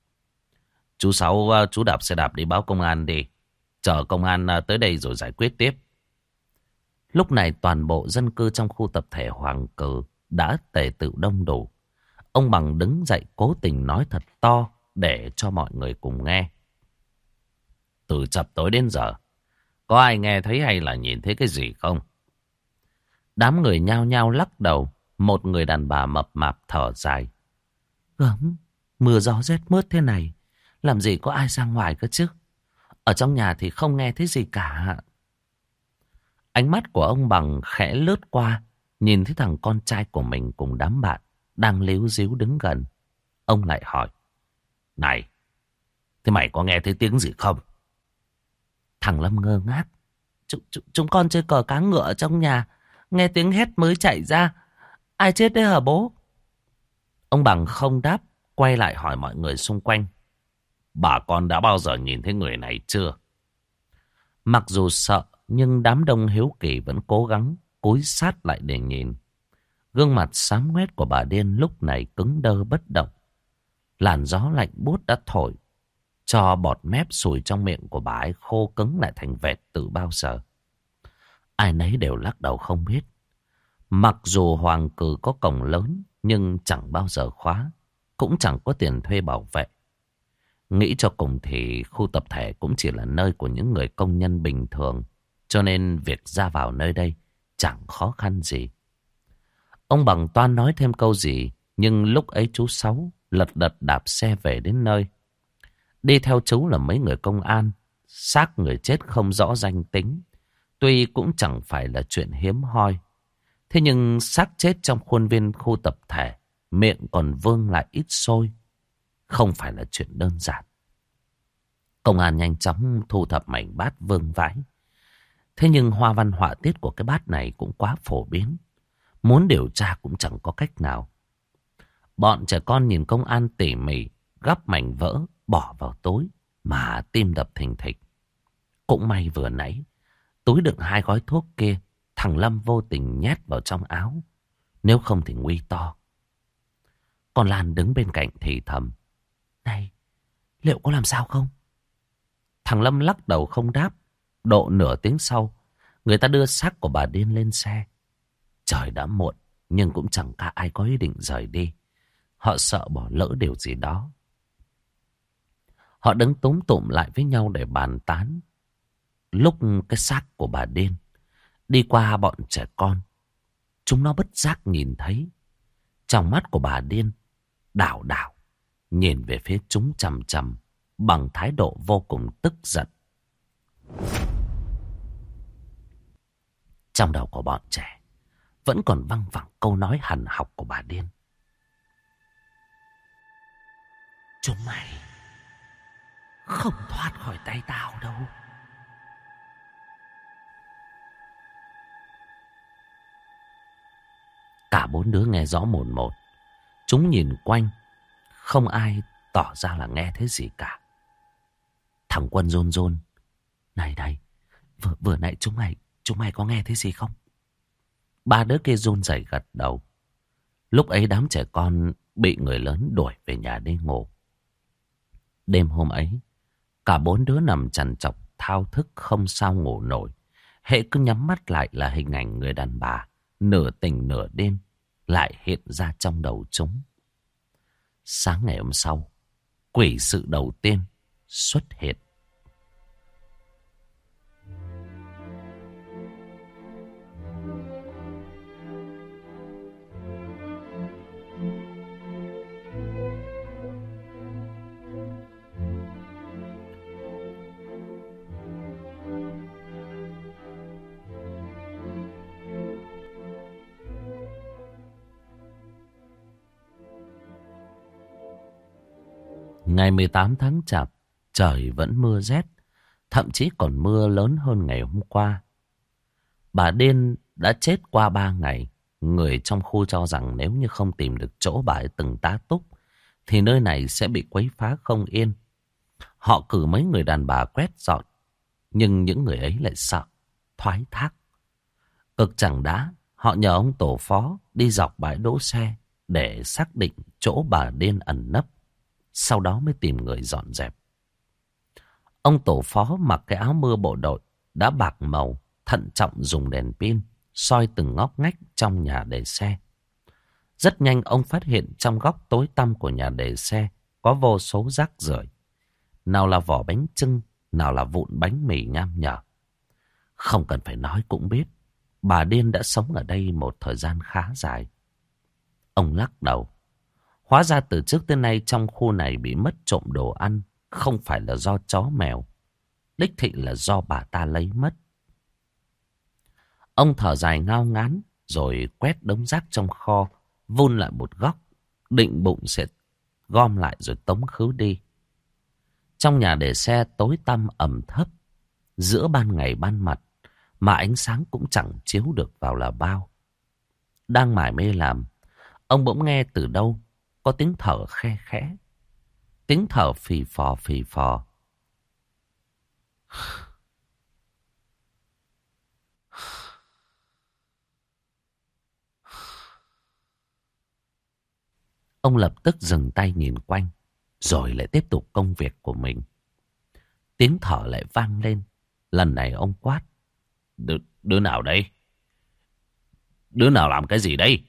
Chú Sáu, chú đạp xe đạp đi báo công an đi. Chờ công an tới đây rồi giải quyết tiếp. Lúc này toàn bộ dân cư trong khu tập thể Hoàng Cừ đã tề tựu đông đủ. Ông Bằng đứng dậy cố tình nói thật to để cho mọi người cùng nghe. Từ chập tối đến giờ, có ai nghe thấy hay là nhìn thấy cái gì không? Đám người nhao nhao lắc đầu. Một người đàn bà mập mạp thở dài. Gớm, mưa gió rét mướt thế này, làm gì có ai ra ngoài cơ chứ? Ở trong nhà thì không nghe thấy gì cả. Ánh mắt của ông Bằng khẽ lướt qua, nhìn thấy thằng con trai của mình cùng đám bạn đang líu ríu đứng gần. Ông lại hỏi. Này, thế mày có nghe thấy tiếng gì không? Thằng Lâm ngơ ngác. Ch ch chúng con chơi cờ cá ngựa ở trong nhà, nghe tiếng hét mới chạy ra. Ai chết đấy hả bố? Ông Bằng không đáp, quay lại hỏi mọi người xung quanh. Bà con đã bao giờ nhìn thấy người này chưa? Mặc dù sợ, nhưng đám đông hiếu kỳ vẫn cố gắng cúi sát lại để nhìn. Gương mặt xám ngoét của bà điên lúc này cứng đơ bất động. Làn gió lạnh buốt đã thổi cho bọt mép sùi trong miệng của bà ấy khô cứng lại thành vẹt từ bao giờ. Ai nấy đều lắc đầu không biết. Mặc dù Hoàng Cừ có cổng lớn, nhưng chẳng bao giờ khóa, cũng chẳng có tiền thuê bảo vệ. Nghĩ cho cùng thì khu tập thể cũng chỉ là nơi của những người công nhân bình thường, cho nên việc ra vào nơi đây chẳng khó khăn gì. Ông Bằng toan nói thêm câu gì, nhưng lúc ấy chú Sáu lật đật đạp xe về đến nơi. Đi theo chú là mấy người công an, xác người chết không rõ danh tính. Tuy cũng chẳng phải là chuyện hiếm hoi. Thế nhưng xác chết trong khuôn viên khu tập thể, miệng còn vương lại ít sôi, không phải là chuyện đơn giản. Công an nhanh chóng thu thập mảnh bát vương vãi. Thế nhưng hoa văn họa tiết của cái bát này cũng quá phổ biến. Muốn điều tra cũng chẳng có cách nào. Bọn trẻ con nhìn công an tỉ mỉ gắp mảnh vỡ bỏ vào túi mà tim đập thình thịch. Cũng may vừa nãy túi đựng hai gói thuốc kia thằng Lâm vô tình nhét vào trong áo. Nếu không thì nguy to. Còn Lan đứng bên cạnh thì thầm. Này, liệu có làm sao không? Thằng Lâm lắc đầu không đáp. Độ nửa tiếng sau, người ta đưa xác của bà điên lên xe. Trời đã muộn, nhưng cũng chẳng có ai có ý định rời đi. Họ sợ bỏ lỡ điều gì đó. Họ đứng túm tụm lại với nhau để bàn tán. Lúc cái xác của bà điên đi qua bọn trẻ con, chúng nó bất giác nhìn thấy. Trong mắt của bà điên đảo đảo, nhìn về phía chúng chằm chằm bằng thái độ vô cùng tức giận. Trong đầu của bọn trẻ vẫn còn văng vẳng câu nói hằn học của bà điên. Chúng mày không thoát khỏi tay tao đâu. Cả bốn đứa nghe rõ mồn một. Chúng nhìn quanh, không ai tỏ ra là nghe thấy gì cả. Thằng Quân rôn rôn. Này này, vừa, vừa nãy chúng mày, chúng mày có nghe thấy gì không? Ba đứa kia run rẩy gật đầu. Lúc ấy đám trẻ con bị người lớn đuổi về nhà đi ngủ. Đêm hôm ấy, cả bốn đứa nằm trằn trọc thao thức không sao ngủ nổi. Hễ cứ nhắm mắt lại là hình ảnh người đàn bà nửa tỉnh nửa đêm lại hiện ra trong đầu chúng. Sáng ngày hôm sau, quỷ sự đầu tiên xuất hiện. Ngày mười tám tháng Chạp, trời vẫn mưa rét, thậm chí còn mưa lớn hơn ngày hôm qua. Bà điên đã chết qua ba ngày. Người trong khu cho rằng nếu như không tìm được chỗ bà ấy từng tá túc, thì nơi này sẽ bị quấy phá không yên. Họ cử mấy người đàn bà quét dọn, nhưng những người ấy lại sợ, thoái thác. Cực chẳng đã, họ nhờ ông tổ phó đi dọc bãi đỗ xe để xác định chỗ bà điên ẩn nấp. Sau đó mới tìm người dọn dẹp. Ông tổ phó mặc cái áo mưa bộ đội đã bạc màu, thận trọng dùng đèn pin soi từng ngóc ngách trong nhà để xe. Rất nhanh ông phát hiện trong góc tối tăm của nhà để xe có vô số rác rưởi. Nào là vỏ bánh chưng, nào là vụn bánh mì nham nhở. Không cần phải nói cũng biết, bà điên đã sống ở đây một thời gian khá dài. Ông lắc đầu. Hóa ra từ trước tới nay trong khu này bị mất trộm đồ ăn không phải là do chó mèo, đích thị là do bà ta lấy mất. Ông thở dài ngao ngán rồi quét đống rác trong kho, vun lại một góc, định bụng sẽ gom lại rồi tống khứ đi. Trong nhà để xe tối tăm ẩm thấp, giữa ban ngày ban mặt, mà ánh sáng cũng chẳng chiếu được vào là bao. Đang mải mê làm, ông bỗng nghe từ đâu có tiếng thở khe khẽ, tiếng thở phì phò phì phò. Ông lập tức dừng tay nhìn quanh, rồi lại tiếp tục công việc của mình. Tiếng thở lại vang lên. Lần này ông quát. Đứa, đứa nào đây? Đứa nào làm cái gì đây?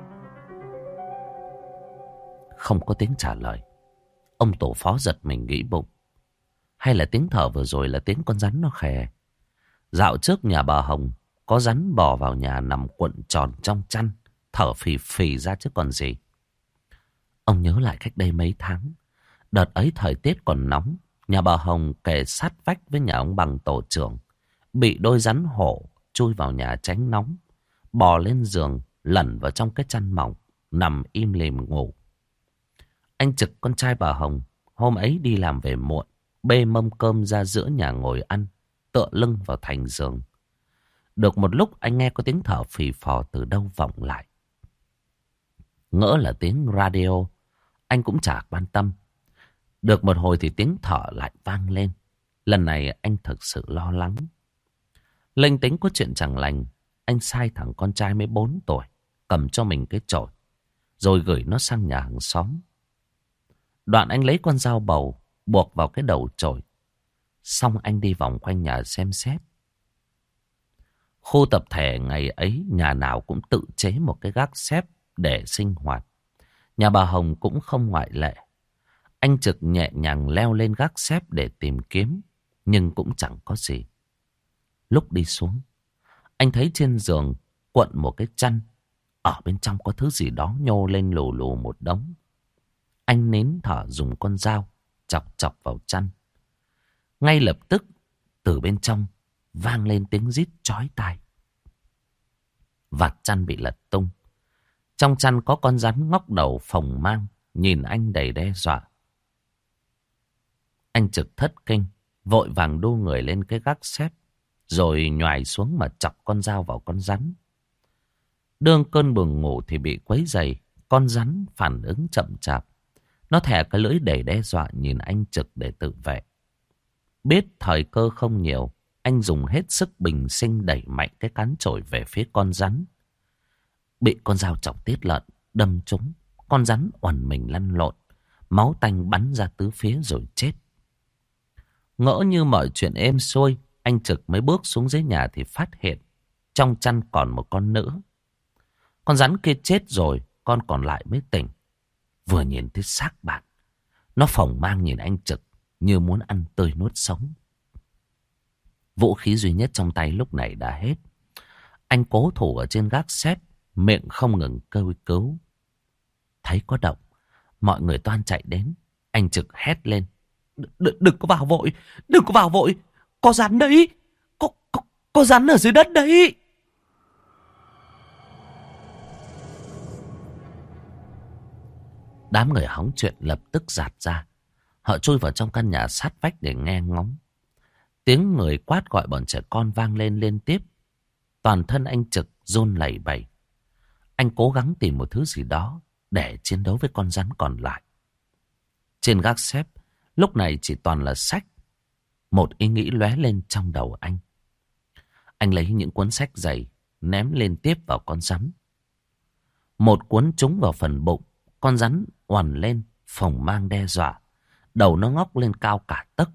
Không có tiếng trả lời. Ông tổ phó giật mình nghĩ bụng. Hay là tiếng thở vừa rồi là tiếng con rắn nó khè. Dạo trước nhà bà Hồng có rắn bò vào nhà nằm cuộn tròn trong chăn, thở phì phì ra chứ còn gì. Ông nhớ lại cách đây mấy tháng, đợt ấy thời tiết còn nóng, nhà bà Hồng kề sát vách với nhà ông Bằng tổ trưởng, bị đôi rắn hổ chui vào nhà tránh nóng, bò lên giường lẩn vào trong cái chăn mỏng, nằm im lìm ngủ. Anh Trực con trai bà Hồng hôm ấy đi làm về muộn, bê mâm cơm ra giữa nhà ngồi ăn, tựa lưng vào thành giường. Được một lúc anh nghe có tiếng thở phì phò từ đâu vọng lại. Ngỡ là tiếng radio, anh cũng chả quan tâm. Được một hồi thì tiếng thở lại vang lên. Lần này anh thực sự lo lắng. Linh tính có chuyện chẳng lành, anh sai thằng con trai mới bốn tuổi cầm cho mình cái chổi, rồi gửi nó sang nhà hàng xóm. Đoạn anh lấy con dao bầu buộc vào cái đầu chổi, xong anh đi vòng quanh nhà xem xét. Khu tập thể ngày ấy nhà nào cũng tự chế một cái gác xếp để sinh hoạt. Nhà bà Hồng cũng không ngoại lệ. Anh Trực nhẹ nhàng leo lên gác xếp để tìm kiếm, nhưng cũng chẳng có gì. Lúc đi xuống, anh thấy trên giường cuộn một cái chăn, ở bên trong có thứ gì đó nhô lên lù lù một đống. Anh nín thở dùng con dao chọc chọc vào chăn. Ngay lập tức từ bên trong vang lên tiếng rít chói tai. Vạt chăn bị lật tung. Trong chăn có con rắn ngóc đầu phồng mang, nhìn anh đầy đe dọa. Anh Trực thất kinh, vội vàng đu người lên cái gác xếp, rồi nhoài xuống mà chọc con dao vào con rắn. Đương cơn buồn ngủ thì bị quấy dày, con rắn phản ứng chậm chạp. Nó thè cái lưỡi đầy đe dọa nhìn anh Trực để tự vệ. Biết thời cơ không nhiều, anh dùng hết sức bình sinh đẩy mạnh cái cán chổi về phía con rắn. Bị con dao chọc tiết lợn đâm trúng, con rắn oằn mình lăn lộn, máu tanh bắn ra tứ phía rồi chết. Ngỡ như mọi chuyện êm xuôi, anh Trực mới bước xuống dưới nhà thì phát hiện trong chăn còn một con nữa. Con rắn kia chết rồi, con còn lại mới tỉnh. Vừa nhìn thấy xác bạn, nó phồng mang nhìn anh Trực như muốn ăn tươi nuốt sống. Vũ khí duy nhất trong tay lúc này đã hết. Anh cố thủ ở trên gác xếp, miệng không ngừng kêu cứu. Thấy có động, mọi người toan chạy đến. Anh Trực hét lên. Đừng, đừng có vào vội, đừng có vào vội. Có rắn đấy, có, có, có rắn ở dưới đất đấy. Đám người hóng chuyện lập tức giạt ra. Họ chui vào trong căn nhà sát vách để nghe ngóng. Tiếng người quát gọi bọn trẻ con vang lên liên tiếp. Toàn thân anh Trực run lẩy bẩy. Anh cố gắng tìm một thứ gì đó để chiến đấu với con rắn còn lại. Trên gác xếp lúc này chỉ toàn là sách. Một ý nghĩ lóe lên trong đầu anh. Anh lấy những cuốn sách dày ném liên tiếp vào con rắn. Một cuốn trúng vào phần bụng. Con rắn oằn lên phồng mang đe dọa. Đầu nó ngóc lên cao cả tấc.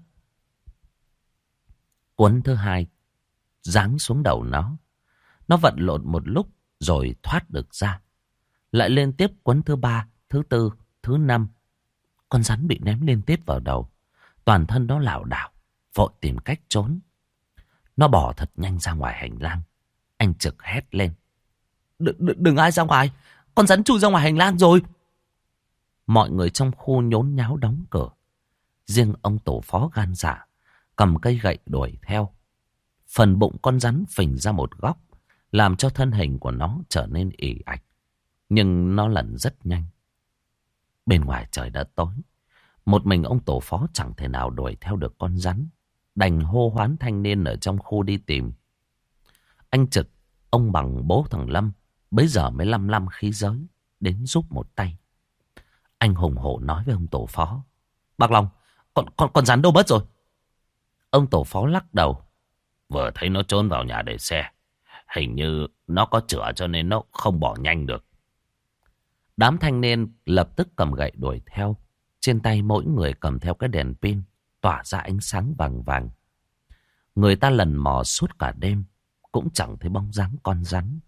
Cuốn thứ hai giáng xuống đầu nó. Nó vận lộn một lúc rồi thoát được ra. Lại liên tiếp cuốn thứ ba, thứ tư, thứ năm. Con rắn bị ném liên tiếp vào đầu. Toàn thân nó lảo đảo, vội tìm cách trốn. Nó bò thật nhanh ra ngoài hành lang. Anh Trực hét lên. Đừng, đừng, đừng ai ra ngoài. Con rắn chui ra ngoài hành lang rồi. Mọi người trong khu nhốn nháo đóng cửa. Riêng ông tổ phó gan dạ cầm cây gậy đuổi theo. Phần bụng con rắn phình ra một góc, làm cho thân hình của nó trở nên ì ạch. Nhưng nó lẩn rất nhanh. Bên ngoài trời đã tối. Một mình ông tổ phó chẳng thể nào đuổi theo được con rắn. Đành hô hoán thanh niên ở trong khu đi tìm. Anh Trực, ông Bằng bố thằng Lâm, bấy giờ mới lăm lăm khí giới, đến giúp một tay. Anh hùng hổ nói với ông tổ phó. Bác Long, con, con, con rắn đâu mất rồi? Ông tổ phó lắc đầu. Vừa thấy nó trốn vào nhà để xe. Hình như nó có chữa cho nên nó không bỏ nhanh được. Đám thanh niên lập tức cầm gậy đuổi theo. Trên tay mỗi người cầm theo cái đèn pin tỏa ra ánh sáng vàng vàng. Người ta lần mò suốt cả đêm cũng chẳng thấy bóng dáng con rắn.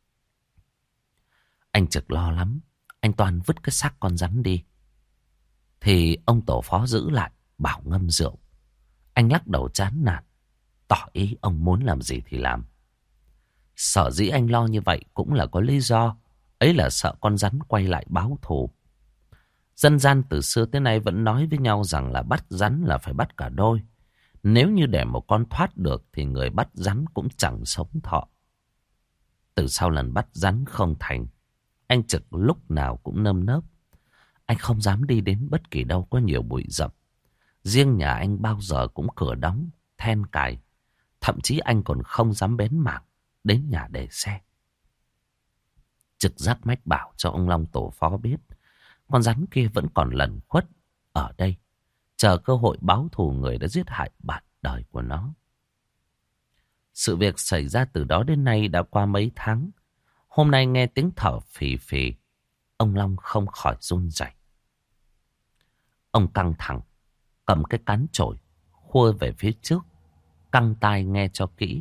Anh Trực lo lắm. Anh toàn vứt cái xác con rắn đi. Thì ông tổ phó giữ lại, bảo ngâm rượu. Anh lắc đầu chán nản, tỏ ý ông muốn làm gì thì làm. Sở dĩ anh lo như vậy cũng là có lý do. Ấy là sợ con rắn quay lại báo thù. Dân gian từ xưa tới nay vẫn nói với nhau rằng là bắt rắn là phải bắt cả đôi. Nếu như để một con thoát được thì người bắt rắn cũng chẳng sống thọ. Từ sau lần bắt rắn không thành, anh Trực lúc nào cũng nơm nớp. Anh không dám đi đến bất kỳ đâu có nhiều bụi rậm. Riêng nhà anh bao giờ cũng cửa đóng, then cài. Thậm chí anh còn không dám bén mảng đến nhà để xe. Trực giác mách bảo cho ông Long tổ phó biết con rắn kia vẫn còn lẩn khuất ở đây, chờ cơ hội báo thù người đã giết hại bạn đời của nó. Sự việc xảy ra từ đó đến nay đã qua mấy tháng. Hôm nay nghe tiếng thở phì phì, ông Long không khỏi run rẩy. Ông căng thẳng, cầm cái cán chổi, khua về phía trước, căng tai nghe cho kỹ.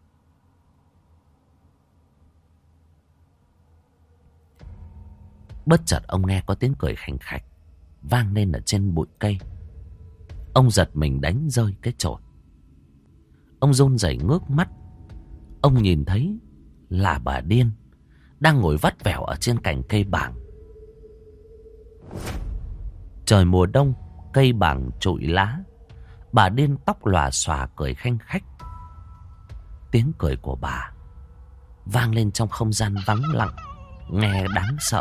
Bất chợt ông nghe có tiếng cười khành khạch vang lên ở trên bụi cây. Ông giật mình đánh rơi cái chổi. Ông run rẩy ngước mắt. Ông nhìn thấy là bà Điên đang ngồi vắt vẻo ở trên cành cây bàng. Trời mùa đông, cây bàng trụi lá. Bà Điên tóc lòa xòa cười khanh khách. Tiếng cười của bà vang lên trong không gian vắng lặng, nghe đáng sợ.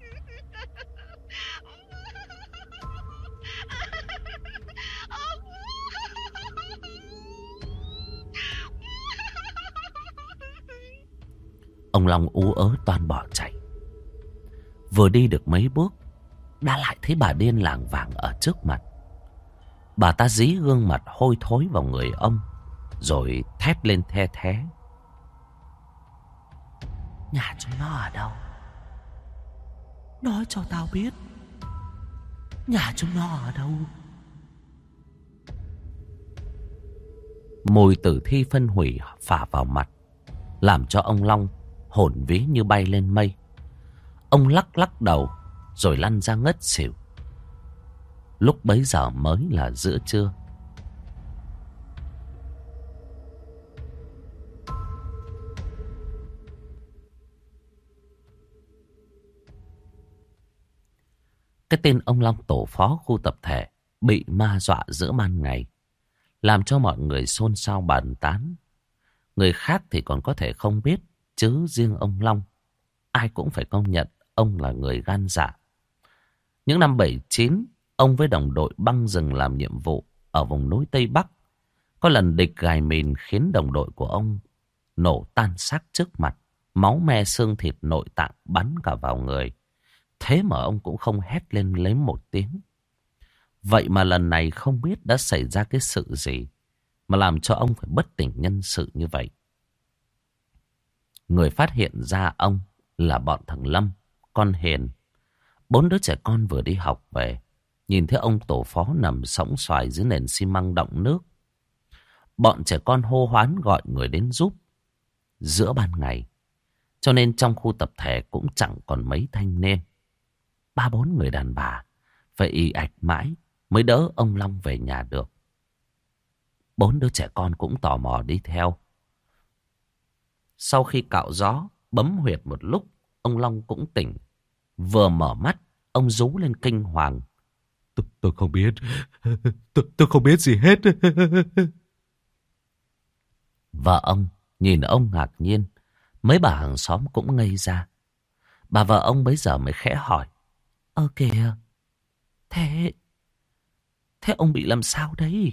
Ông Long ú ớ toan bỏ chạy. Vừa đi được mấy bước đã lại thấy bà Điên lảng vảng ở trước mặt. Bà ta dí gương mặt hôi thối vào người ông, rồi thét lên the thé. Nhà chúng nó ở đâu? Nói cho tao biết. Nhà chúng nó ở đâu? Mùi tử thi phân hủy phả vào mặt, làm cho ông Long hồn ví như bay lên mây. Ông lắc lắc đầu rồi lăn ra ngất xỉu. Lúc bấy giờ mới là giữa trưa. Cái tên ông Long tổ phó khu tập thể bị ma dọa giữa ban ngày, làm cho mọi người xôn xao bàn tán. Người khác thì còn có thể không biết, chứ riêng ông Long, ai cũng phải công nhận ông là người gan dạ. Những năm bảy chín, ông với đồng đội băng rừng làm nhiệm vụ ở vùng núi Tây Bắc. Có lần địch gài mìn khiến đồng đội của ông nổ tan xác trước mặt. Máu me xương thịt nội tạng bắn cả vào người. Thế mà ông cũng không hét lên lấy một tiếng. Vậy mà lần này không biết đã xảy ra cái sự gì mà làm cho ông phải bất tỉnh nhân sự như vậy. Người phát hiện ra ông là bọn thằng Lâm, con Hiền. Bốn đứa trẻ con vừa đi học về, nhìn thấy ông tổ phó nằm sõng xoài dưới nền xi măng đọng nước. Bọn trẻ con hô hoán gọi người đến giúp. Giữa ban ngày, cho nên trong khu tập thể cũng chẳng còn mấy thanh niên. Ba bốn người đàn bà phải ì ạch mãi mới đỡ ông Long về nhà được. Bốn đứa trẻ con cũng tò mò đi theo. Sau khi cạo gió, bấm huyệt một lúc, ông Long cũng tỉnh. Vừa mở mắt, ông rú lên kinh hoàng. Tôi, tôi không biết, tôi, tôi không biết gì hết. Vợ ông nhìn ông ngạc nhiên, mấy bà hàng xóm cũng ngây ra. Bà vợ ông bấy giờ mới khẽ hỏi. Ơ kìa, thế, thế ông bị làm sao đấy?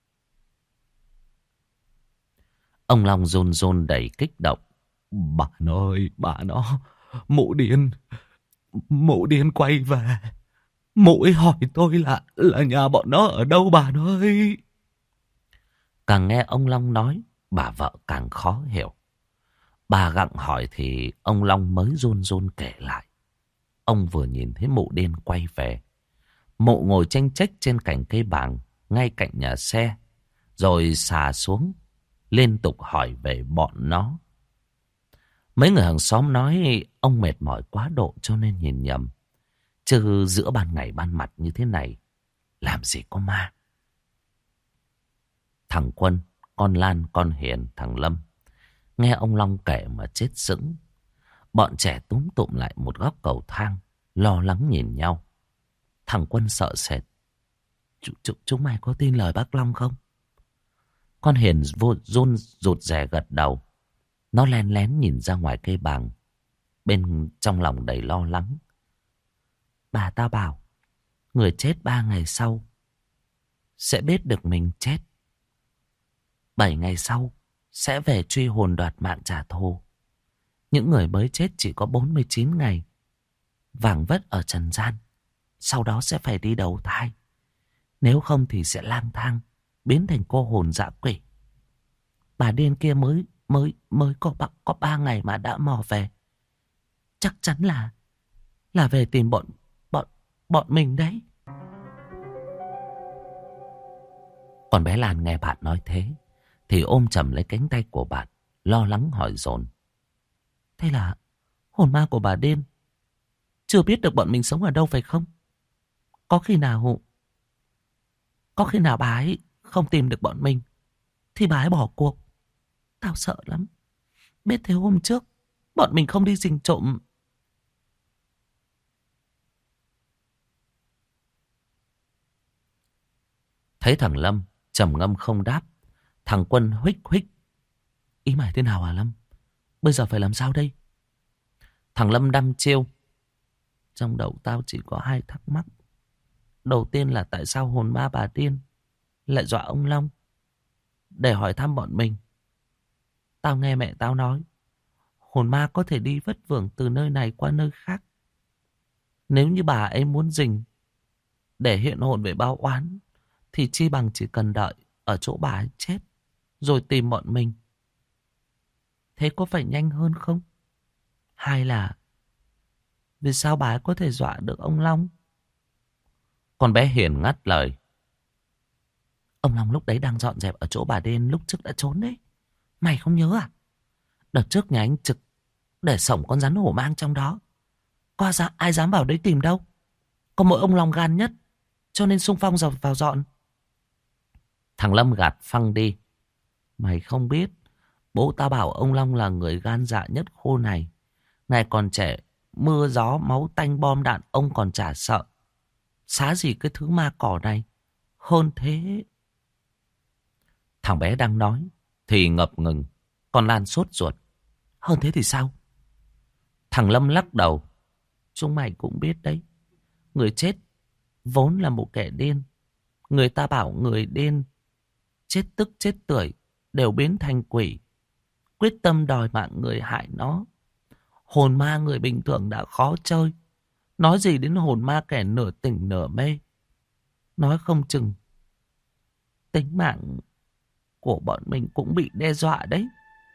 Ông Long run run đầy kích động. Bà ơi, bà nó, mụ điên, mụ điên quay về. Mụ ấy hỏi tôi là, là nhà bọn nó ở đâu bà ơi? Càng nghe ông Long nói, bà vợ càng khó hiểu. Bà gặng hỏi thì ông Long mới run run kể lại. Ông vừa nhìn thấy mụ điên quay về. Mụ ngồi chênh chếch trên cành cây bàng ngay cạnh nhà xe, rồi xà xuống liên tục hỏi về bọn nó. Mấy người hàng xóm nói ông mệt mỏi quá độ cho nên nhìn nhầm. Chứ giữa ban ngày ban mặt như thế này, làm gì có ma. Thằng Quân, con Lan, con Hiền, thằng Lâm nghe ông Long kể mà chết sững. Bọn trẻ túm tụm lại một góc cầu thang, lo lắng nhìn nhau. Thằng Quân sợ sệt. Chúng mày có tin lời bác Long không? Con Hiền vô, run rụt rè gật đầu. Nó len lén nhìn ra ngoài cây bàng, bên trong lòng đầy lo lắng. Bà ta bảo, người chết ba ngày sau sẽ biết được mình chết. Bảy ngày sau sẽ về truy hồn đoạt mạng trả thù. Những người mới chết chỉ có bốn mươi chín ngày vảng vất ở trần gian, sau đó sẽ phải đi đầu thai. Nếu không thì sẽ lang thang, biến thành cô hồn dã quỷ. Bà điên kia mới mới mới có ba, có ba ngày mà đã mò về. Chắc chắn là là về tìm bọn bọn bọn mình đấy. Còn bé Lan nghe bạn nói thế thì ôm chầm lấy cánh tay của bạn, lo lắng hỏi dồn. Thế là hồn ma của bà điên chưa biết được bọn mình sống ở đâu phải không? Có khi nào Có khi nào bà ấy không tìm được bọn mình thì bà ấy bỏ cuộc. Tao sợ lắm. Biết thế hôm trước bọn mình không đi rình trộm. Thấy thằng Lâm trầm ngâm không đáp, thằng Quân huých huých. Ý mày thế nào hả Lâm? Bây giờ phải làm sao đây? Thằng Lâm đăm chiêu. Trong đầu tao chỉ có hai thắc mắc. Đầu tiên là tại sao hồn ma bà điên lại dọa ông Long để hỏi thăm bọn mình. Tao nghe mẹ tao nói hồn ma có thể đi vất vưởng từ nơi này qua nơi khác. Nếu như bà ấy muốn rình để hiện hồn về báo oán thì chi bằng chỉ cần đợi ở chỗ bà ấy chết rồi tìm bọn mình. Thế có phải nhanh hơn không? Hay là vì sao bà ấy có thể dọa được ông Long? Con bé Hiền ngắt lời. Ông Long lúc đấy đang dọn dẹp ở chỗ bà Đen lúc trước đã trốn đấy. Mày không nhớ à? Đợt trước nhà anh Trực để sổng con rắn hổ mang trong đó. Có ra, ai dám vào đấy tìm đâu. Có mỗi ông Long gan nhất, cho nên xung phong vào, vào dọn. Thằng Lâm gạt phăng đi. Mày không biết, bố tao bảo ông Long là người gan dạ nhất khu này. Ngày còn trẻ, mưa gió, máu tanh bom đạn ông còn chả sợ. Xá gì cái thứ ma cỏ này. Hơn thế. Thằng bé đang nói thì ngập ngừng. Còn Lan sốt ruột. Hơn thế thì sao? Thằng Lâm lắc đầu. Chúng mày cũng biết đấy. Người chết vốn là một kẻ điên. Người ta bảo người điên chết tức chết tưởi đều biến thành quỷ, quyết tâm đòi mạng người hại nó. Hồn ma người bình thường đã khó chơi, nói gì đến hồn ma kẻ nửa tỉnh nửa mê. Nói không chừng tính mạng của bọn mình cũng bị đe dọa đấy.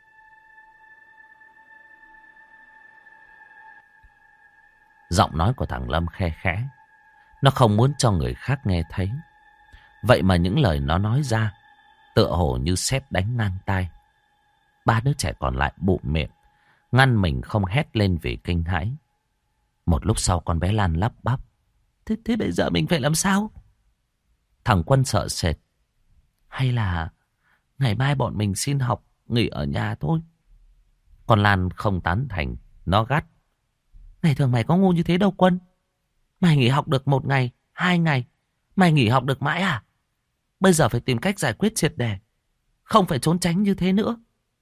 Giọng nói của thằng Lâm khe khẽ. Nó không muốn cho người khác nghe thấy. Vậy mà những lời nó nói ra tựa hồ như sét đánh ngang tai. Ba đứa trẻ còn lại bụm miệng, ngăn mình không hét lên vì kinh hãi. Một lúc sau con bé Lan lắp bắp. Thế, thế bây giờ mình phải làm sao? Thằng Quân sợ sệt. Hay là ngày mai bọn mình xin học nghỉ ở nhà thôi? Con Lan không tán thành. Nó gắt. Ngày thường mày có ngu như thế đâu Quân. Mày nghỉ học được một ngày, hai ngày, mày nghỉ học được mãi à? Bây giờ phải tìm cách giải quyết triệt để, không phải trốn tránh như thế nữa.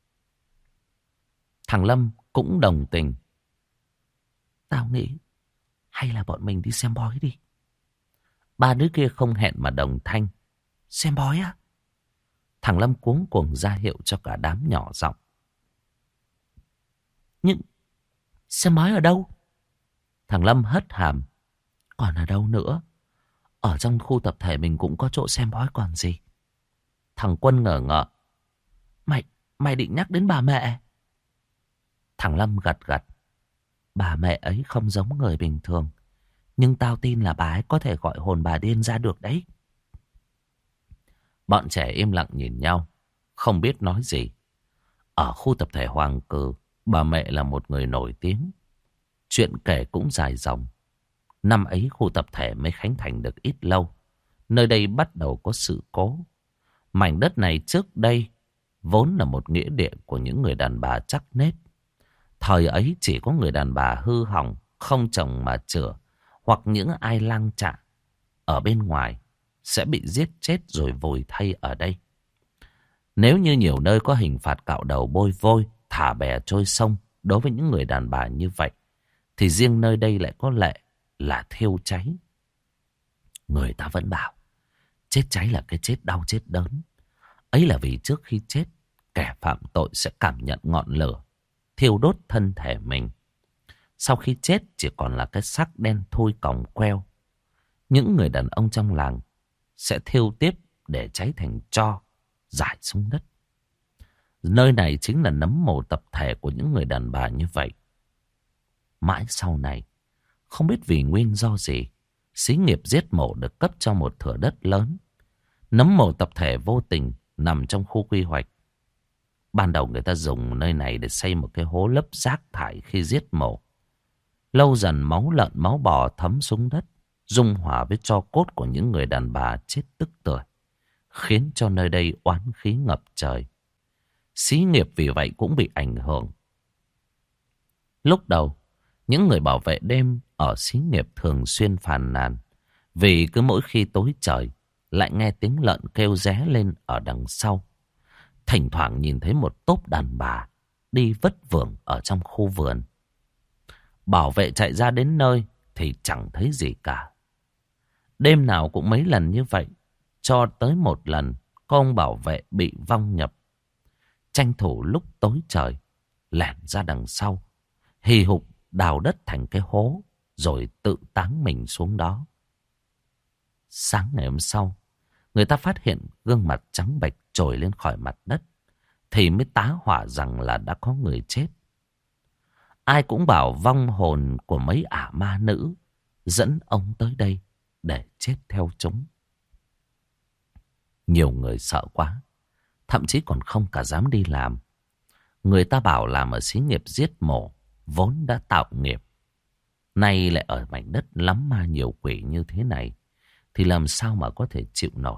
Thằng Lâm cũng đồng tình. Tao nghĩ hay là bọn mình đi xem bói đi. Ba đứa kia không hẹn mà đồng thanh. Xem bói á? Thằng Lâm cuống cuồng ra hiệu cho cả đám nhỏ giọng. Nhưng xem bói ở đâu? Thằng Lâm hất hàm. Còn ở đâu nữa? Ở trong khu tập thể mình cũng có chỗ xem bói còn gì. Thằng Quân ngờ ngợ. Mày, mày định nhắc đến bà mẹ? Thằng Lâm gật gật. Bà mẹ ấy không giống người bình thường, nhưng tao tin là bà ấy có thể gọi hồn bà điên ra được đấy. Bọn trẻ im lặng nhìn nhau, không biết nói gì. Ở khu tập thể Hoàng Cừ, bà mẹ là một người nổi tiếng. Chuyện kể cũng dài dòng. Năm ấy khu tập thể mới khánh thành được ít lâu. Nơi đây bắt đầu có sự cố. Mảnh đất này trước đây vốn là một nghĩa địa của những người đàn bà chắc nết. Thời ấy chỉ có người đàn bà hư hỏng, không chồng mà chữa, hoặc những ai lang chạ ở bên ngoài sẽ bị giết chết rồi vùi thay ở đây. Nếu như nhiều nơi có hình phạt cạo đầu bôi vôi, thả bè trôi sông đối với những người đàn bà như vậy, thì riêng nơi đây lại có lệ là thiêu cháy. Người ta vẫn bảo chết cháy là cái chết đau chết đớn. Ấy là vì trước khi chết, kẻ phạm tội sẽ cảm nhận ngọn lửa thiêu đốt thân thể mình. Sau khi chết chỉ còn là cái xác đen thui còng queo. Những người đàn ông trong làng sẽ thiêu tiếp để cháy thành tro, rải xuống đất. Nơi này chính là nấm mồ tập thể của những người đàn bà như vậy. Mãi sau này, không biết vì nguyên do gì, xí nghiệp giết mổ được cấp cho một thửa đất lớn. Nấm mồ tập thể vô tình nằm trong khu quy hoạch. Ban đầu người ta dùng nơi này để xây một cái hố lấp rác thải khi giết mổ. Lâu dần máu lợn máu bò thấm xuống đất, dung hòa với tro cốt của những người đàn bà chết tức tưởi, khiến cho nơi đây oán khí ngập trời. Xí nghiệp vì vậy cũng bị ảnh hưởng. Lúc đầu, những người bảo vệ đêm ở xí nghiệp thường xuyên phàn nàn, vì cứ mỗi khi tối trời lại nghe tiếng lợn kêu ré lên ở đằng sau. Thỉnh thoảng nhìn thấy một tốp đàn bà đi vất vưởng ở trong khu vườn. Bảo vệ chạy ra đến nơi thì chẳng thấy gì cả. Đêm nào cũng mấy lần như vậy, cho tới một lần có ông bảo vệ bị vong nhập. Tranh thủ lúc tối trời lẻn ra đằng sau, hì hục đào đất thành cái hố rồi tự táng mình xuống đó. Sáng ngày hôm sau, người ta phát hiện gương mặt trắng bệch trồi lên khỏi mặt đất, thì mới tá hỏa rằng là đã có người chết. Ai cũng bảo vong hồn của mấy ả ma nữ dẫn ông tới đây để chết theo chúng. Nhiều người sợ quá, thậm chí còn không cả dám đi làm. Người ta bảo làm ở xí nghiệp giết mổ vốn đã tạo nghiệp, nay lại ở mảnh đất lắm ma nhiều quỷ như thế này, thì làm sao mà có thể chịu nổi.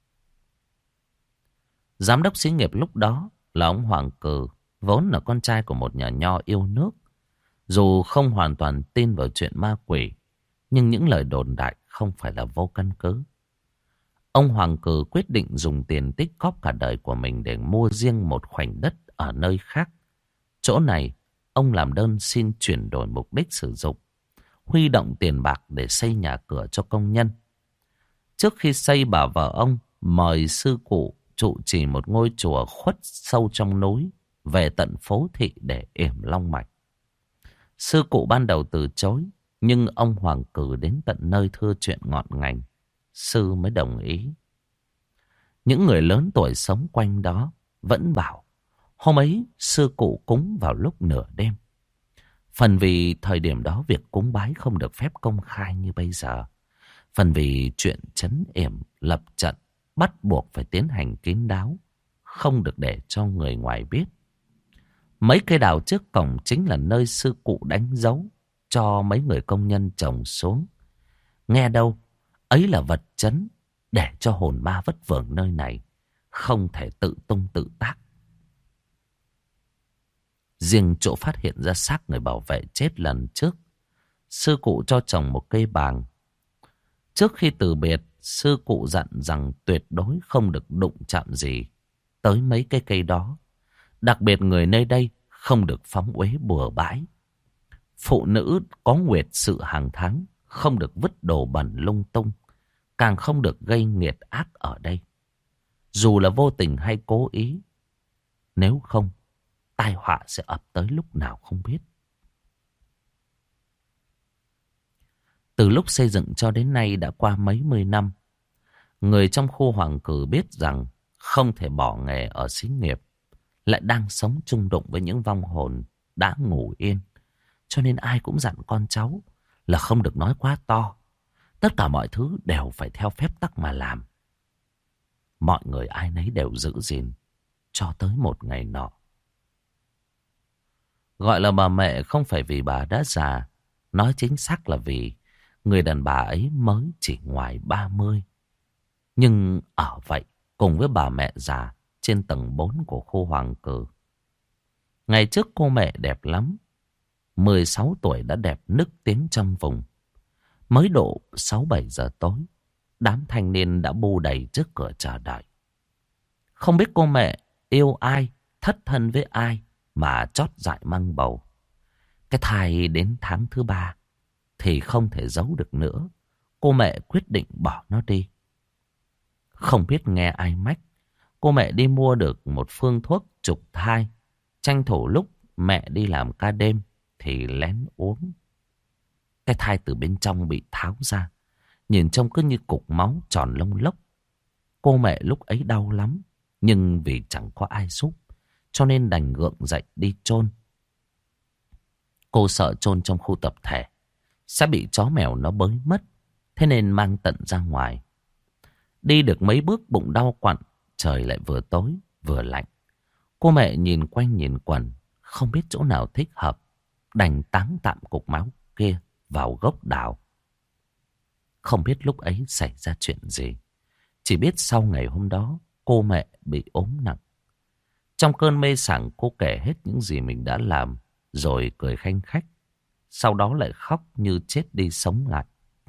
Giám đốc xí nghiệp lúc đó là ông Hoàng Cừ, vốn là con trai của một nhà nho yêu nước. Dù không hoàn toàn tin vào chuyện ma quỷ, nhưng những lời đồn đại không phải là vô căn cứ. Ông Hoàng Cừ quyết định dùng tiền tích góp cả đời của mình để mua riêng một khoảnh đất ở nơi khác. Chỗ này, ông làm đơn xin chuyển đổi mục đích sử dụng, huy động tiền bạc để xây nhà cửa cho công nhân, Trước khi xây, bà vợ ông mời sư cụ trụ trì một ngôi chùa khuất sâu trong núi về tận phố thị để yểm long mạch. Sư cụ ban đầu từ chối, nhưng ông Hoàng cử đến tận nơi thưa chuyện ngọn ngành, sư mới đồng ý. Những người lớn tuổi sống quanh đó vẫn bảo hôm ấy sư cụ cúng vào lúc nửa đêm. Phần vì thời điểm đó việc cúng bái không được phép công khai như bây giờ. Phần vì chuyện trấn yểm lập trận bắt buộc phải tiến hành kín đáo, không được để cho người ngoài biết. Mấy cây đào trước cổng chính là nơi sư cụ đánh dấu cho mấy người công nhân trồng xuống. Nghe đâu, ấy là vật trấn để cho hồn ma vất vưởng nơi này không thể tự tung tự tác. Riêng chỗ phát hiện ra xác người bảo vệ chết lần trước, sư cụ cho trồng một cây bàng. Trước khi từ biệt, sư cụ dặn rằng tuyệt đối không được đụng chạm gì tới mấy cây cây đó. Đặc biệt người nơi đây không được phóng uế bừa bãi. Phụ nữ có nguyệt sự hàng tháng không được vứt đồ bẩn lung tung, càng không được gây nghiệt ác ở đây, dù là vô tình hay cố ý. Nếu không, tai họa sẽ ập tới lúc nào không biết. Từ lúc xây dựng cho đến nay đã qua mấy mươi năm. Người trong khu Hoàng Cử biết rằng không thể bỏ nghề ở xí nghiệp, lại đang sống chung đụng với những vong hồn đã ngủ yên. Cho nên ai cũng dặn con cháu là không được nói quá to. Tất cả mọi thứ đều phải theo phép tắc mà làm. Mọi người ai nấy đều giữ gìn cho tới một ngày nọ. Gọi là bà mẹ không phải vì bà đã già, nói chính xác là vì người đàn bà ấy mới chỉ ngoài ba mươi. Nhưng ở vậy cùng với bà mẹ già trên tầng bốn của khu Hoàng Cử. Ngày trước cô mẹ đẹp lắm, mười sáu tuổi đã đẹp nức tiếng trong vùng. Mới độ sáu bảy giờ tối, đám thanh niên đã bu đầy trước cửa chờ đợi. Không biết cô mẹ yêu ai, thất thân với ai mà chót dại mang bầu. Cái thai đến tháng thứ ba thì không thể giấu được nữa. Cô mẹ quyết định bỏ nó đi. Không biết nghe ai mách, cô mẹ đi mua được một phương thuốc trục thai. Tranh thủ lúc mẹ đi làm ca đêm thì lén uống. Cái thai từ bên trong bị tháo ra, nhìn trông cứ như cục máu tròn lông lốc. Cô mẹ lúc ấy đau lắm, nhưng vì chẳng có ai giúp, cho nên đành gượng dậy đi chôn. Cô sợ chôn trong khu tập thể sẽ bị chó mèo nó bới mất, thế nên mang tận ra ngoài. Đi được mấy bước bụng đau quặn, trời lại vừa tối vừa lạnh. Cô mẹ nhìn quanh nhìn quẩn, không biết chỗ nào thích hợp, đành táng tạm cục máu kia vào gốc đào. Không biết lúc ấy xảy ra chuyện gì, chỉ biết sau ngày hôm đó cô mẹ bị ốm nặng. Trong cơn mê sảng, cô kể hết những gì mình đã làm, rồi cười khanh khách. Sau đó lại khóc như chết đi sống lại.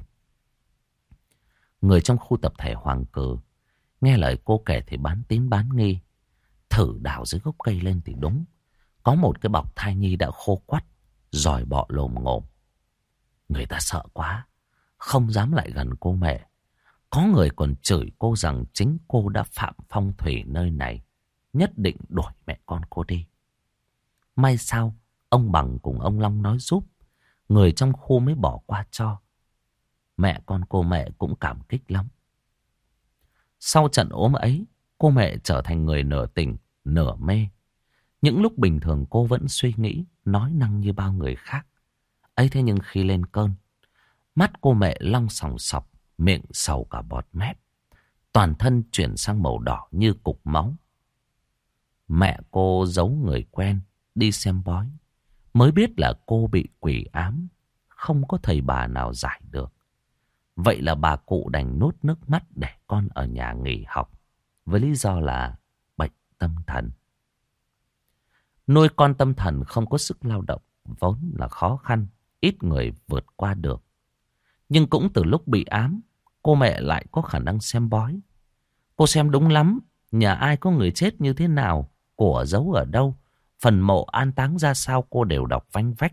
Người trong khu tập thể Hoàng Cử nghe lời cô kể thì bán tín bán nghi. Thử đào dưới gốc cây lên thì đúng, có một cái bọc thai nhi đã khô quắt, giòi bọ lồm ngồm. Người ta sợ quá, không dám lại gần cô mẹ. Có người còn chửi cô rằng chính cô đã phạm phong thủy nơi này, nhất định đuổi mẹ con cô đi. May sao ông Bằng cùng ông Long nói giúp, người trong khu mới bỏ qua cho. Mẹ con cô mẹ cũng cảm kích lắm. Sau trận ốm ấy, cô mẹ trở thành người nửa tỉnh, nửa mê. Những lúc bình thường cô vẫn suy nghĩ, nói năng như bao người khác. Ấy thế nhưng khi lên cơn, mắt cô mẹ long sòng sọc, miệng sầu cả bọt mép. Toàn thân chuyển sang màu đỏ như cục máu. Mẹ cô giấu người quen, đi xem bói. Mới biết là cô bị quỷ ám, không có thầy bà nào giải được. Vậy là bà cụ đành nuốt nước mắt để con ở nhà nghỉ học, với lý do là bệnh tâm thần. Nuôi con tâm thần không có sức lao động vốn là khó khăn, ít người vượt qua được. Nhưng cũng từ lúc bị ám, cô mẹ lại có khả năng xem bói. Cô xem đúng lắm, nhà ai có người chết như thế nào, của giấu ở đâu, phần mộ an táng ra sao cô đều đọc vanh vách.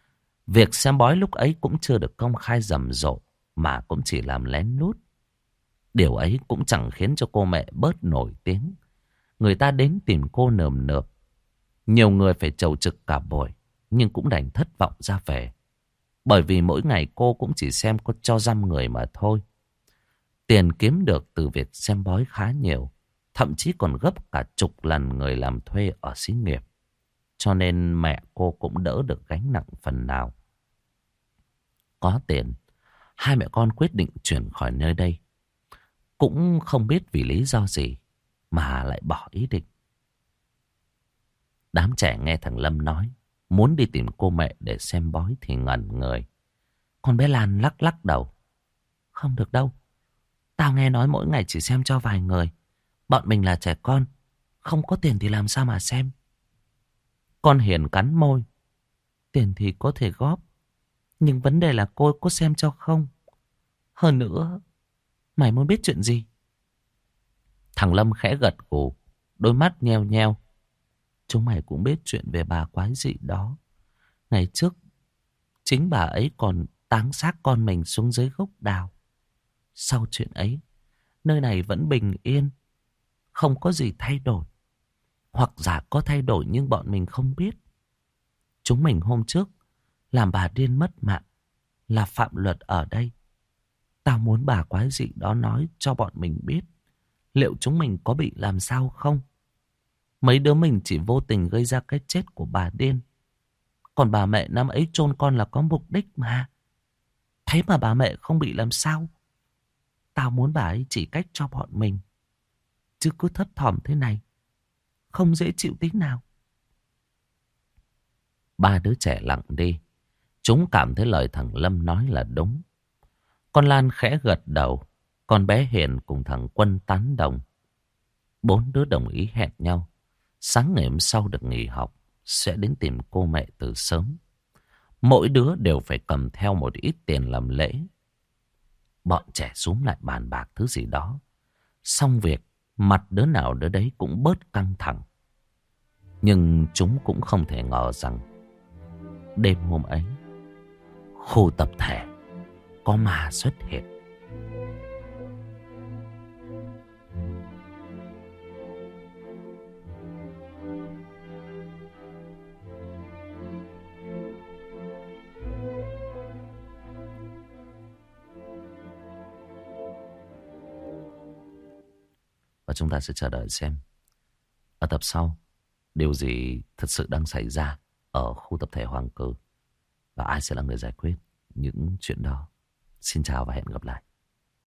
Việc xem bói lúc ấy cũng chưa được công khai rầm rộ, mà cũng chỉ làm lén lút. Điều ấy cũng chẳng khiến cho cô mẹ bớt nổi tiếng. Người ta đến tìm cô nườm nượp. Nhiều người phải chầu trực cả buổi, nhưng cũng đành thất vọng ra về. Bởi vì mỗi ngày cô cũng chỉ xem có cho dăm người mà thôi. Tiền kiếm được từ việc xem bói khá nhiều, thậm chí còn gấp cả chục lần người làm thuê ở xí nghiệp. Cho nên mẹ cô cũng đỡ được gánh nặng phần nào. Có tiền, hai mẹ con quyết định chuyển khỏi nơi đây. Cũng không biết vì lý do gì mà lại bỏ ý định. Đám trẻ nghe thằng Lâm nói muốn đi tìm cô mẹ để xem bói thì ngẩn người. Con bé Lan lắc lắc đầu. Không được đâu. Tao nghe nói mỗi ngày chỉ xem cho vài người. Bọn mình là trẻ con, không có tiền thì làm sao mà xem. Con Hiền cắn môi. Tiền thì có thể góp, nhưng vấn đề là cô có xem cho không. Hơn nữa, mày muốn biết chuyện gì? Thằng Lâm khẽ gật gù, đôi mắt nheo nheo. Chúng mày cũng biết chuyện về bà quái dị đó. Ngày trước, chính bà ấy còn táng xác con mình xuống dưới gốc đào. Sau chuyện ấy, nơi này vẫn bình yên, không có gì thay đổi. Hoặc giả có thay đổi nhưng bọn mình không biết. Chúng mình hôm trước làm bà điên mất mạng là phạm luật ở đây. Tao muốn bà quái dị đó nói cho bọn mình biết liệu chúng mình có bị làm sao không. Mấy đứa mình chỉ vô tình gây ra cái chết của bà điên. Còn bà mẹ năm ấy chôn con là có mục đích mà. Thế mà bà mẹ không bị làm sao. Tao muốn bà ấy chỉ cách cho bọn mình. Chứ cứ thấp thỏm thế này, không dễ chịu tí nào. Ba đứa trẻ lặng đi. Chúng cảm thấy lời thằng Lâm nói là đúng. Con Lan khẽ gật đầu. Con bé Hiền cùng thằng Quân tán đồng. Bốn đứa đồng ý hẹn nhau. Sáng ngày hôm sau được nghỉ học, sẽ đến tìm cô mẹ từ sớm. Mỗi đứa đều phải cầm theo một ít tiền làm lễ. Bọn trẻ xúm lại bàn bạc thứ gì đó. Xong việc, mặt đứa nào đứa đấy cũng bớt căng thẳng. Nhưng chúng cũng không thể ngờ rằng đêm hôm ấy, khu tập thể có ma xuất hiện. Và chúng ta sẽ chờ đợi xem ở tập sau điều gì thật sự đang xảy ra ở khu tập thể Hoàng Cừ và ai sẽ là người giải quyết những chuyện đó. Xin chào và hẹn gặp lại.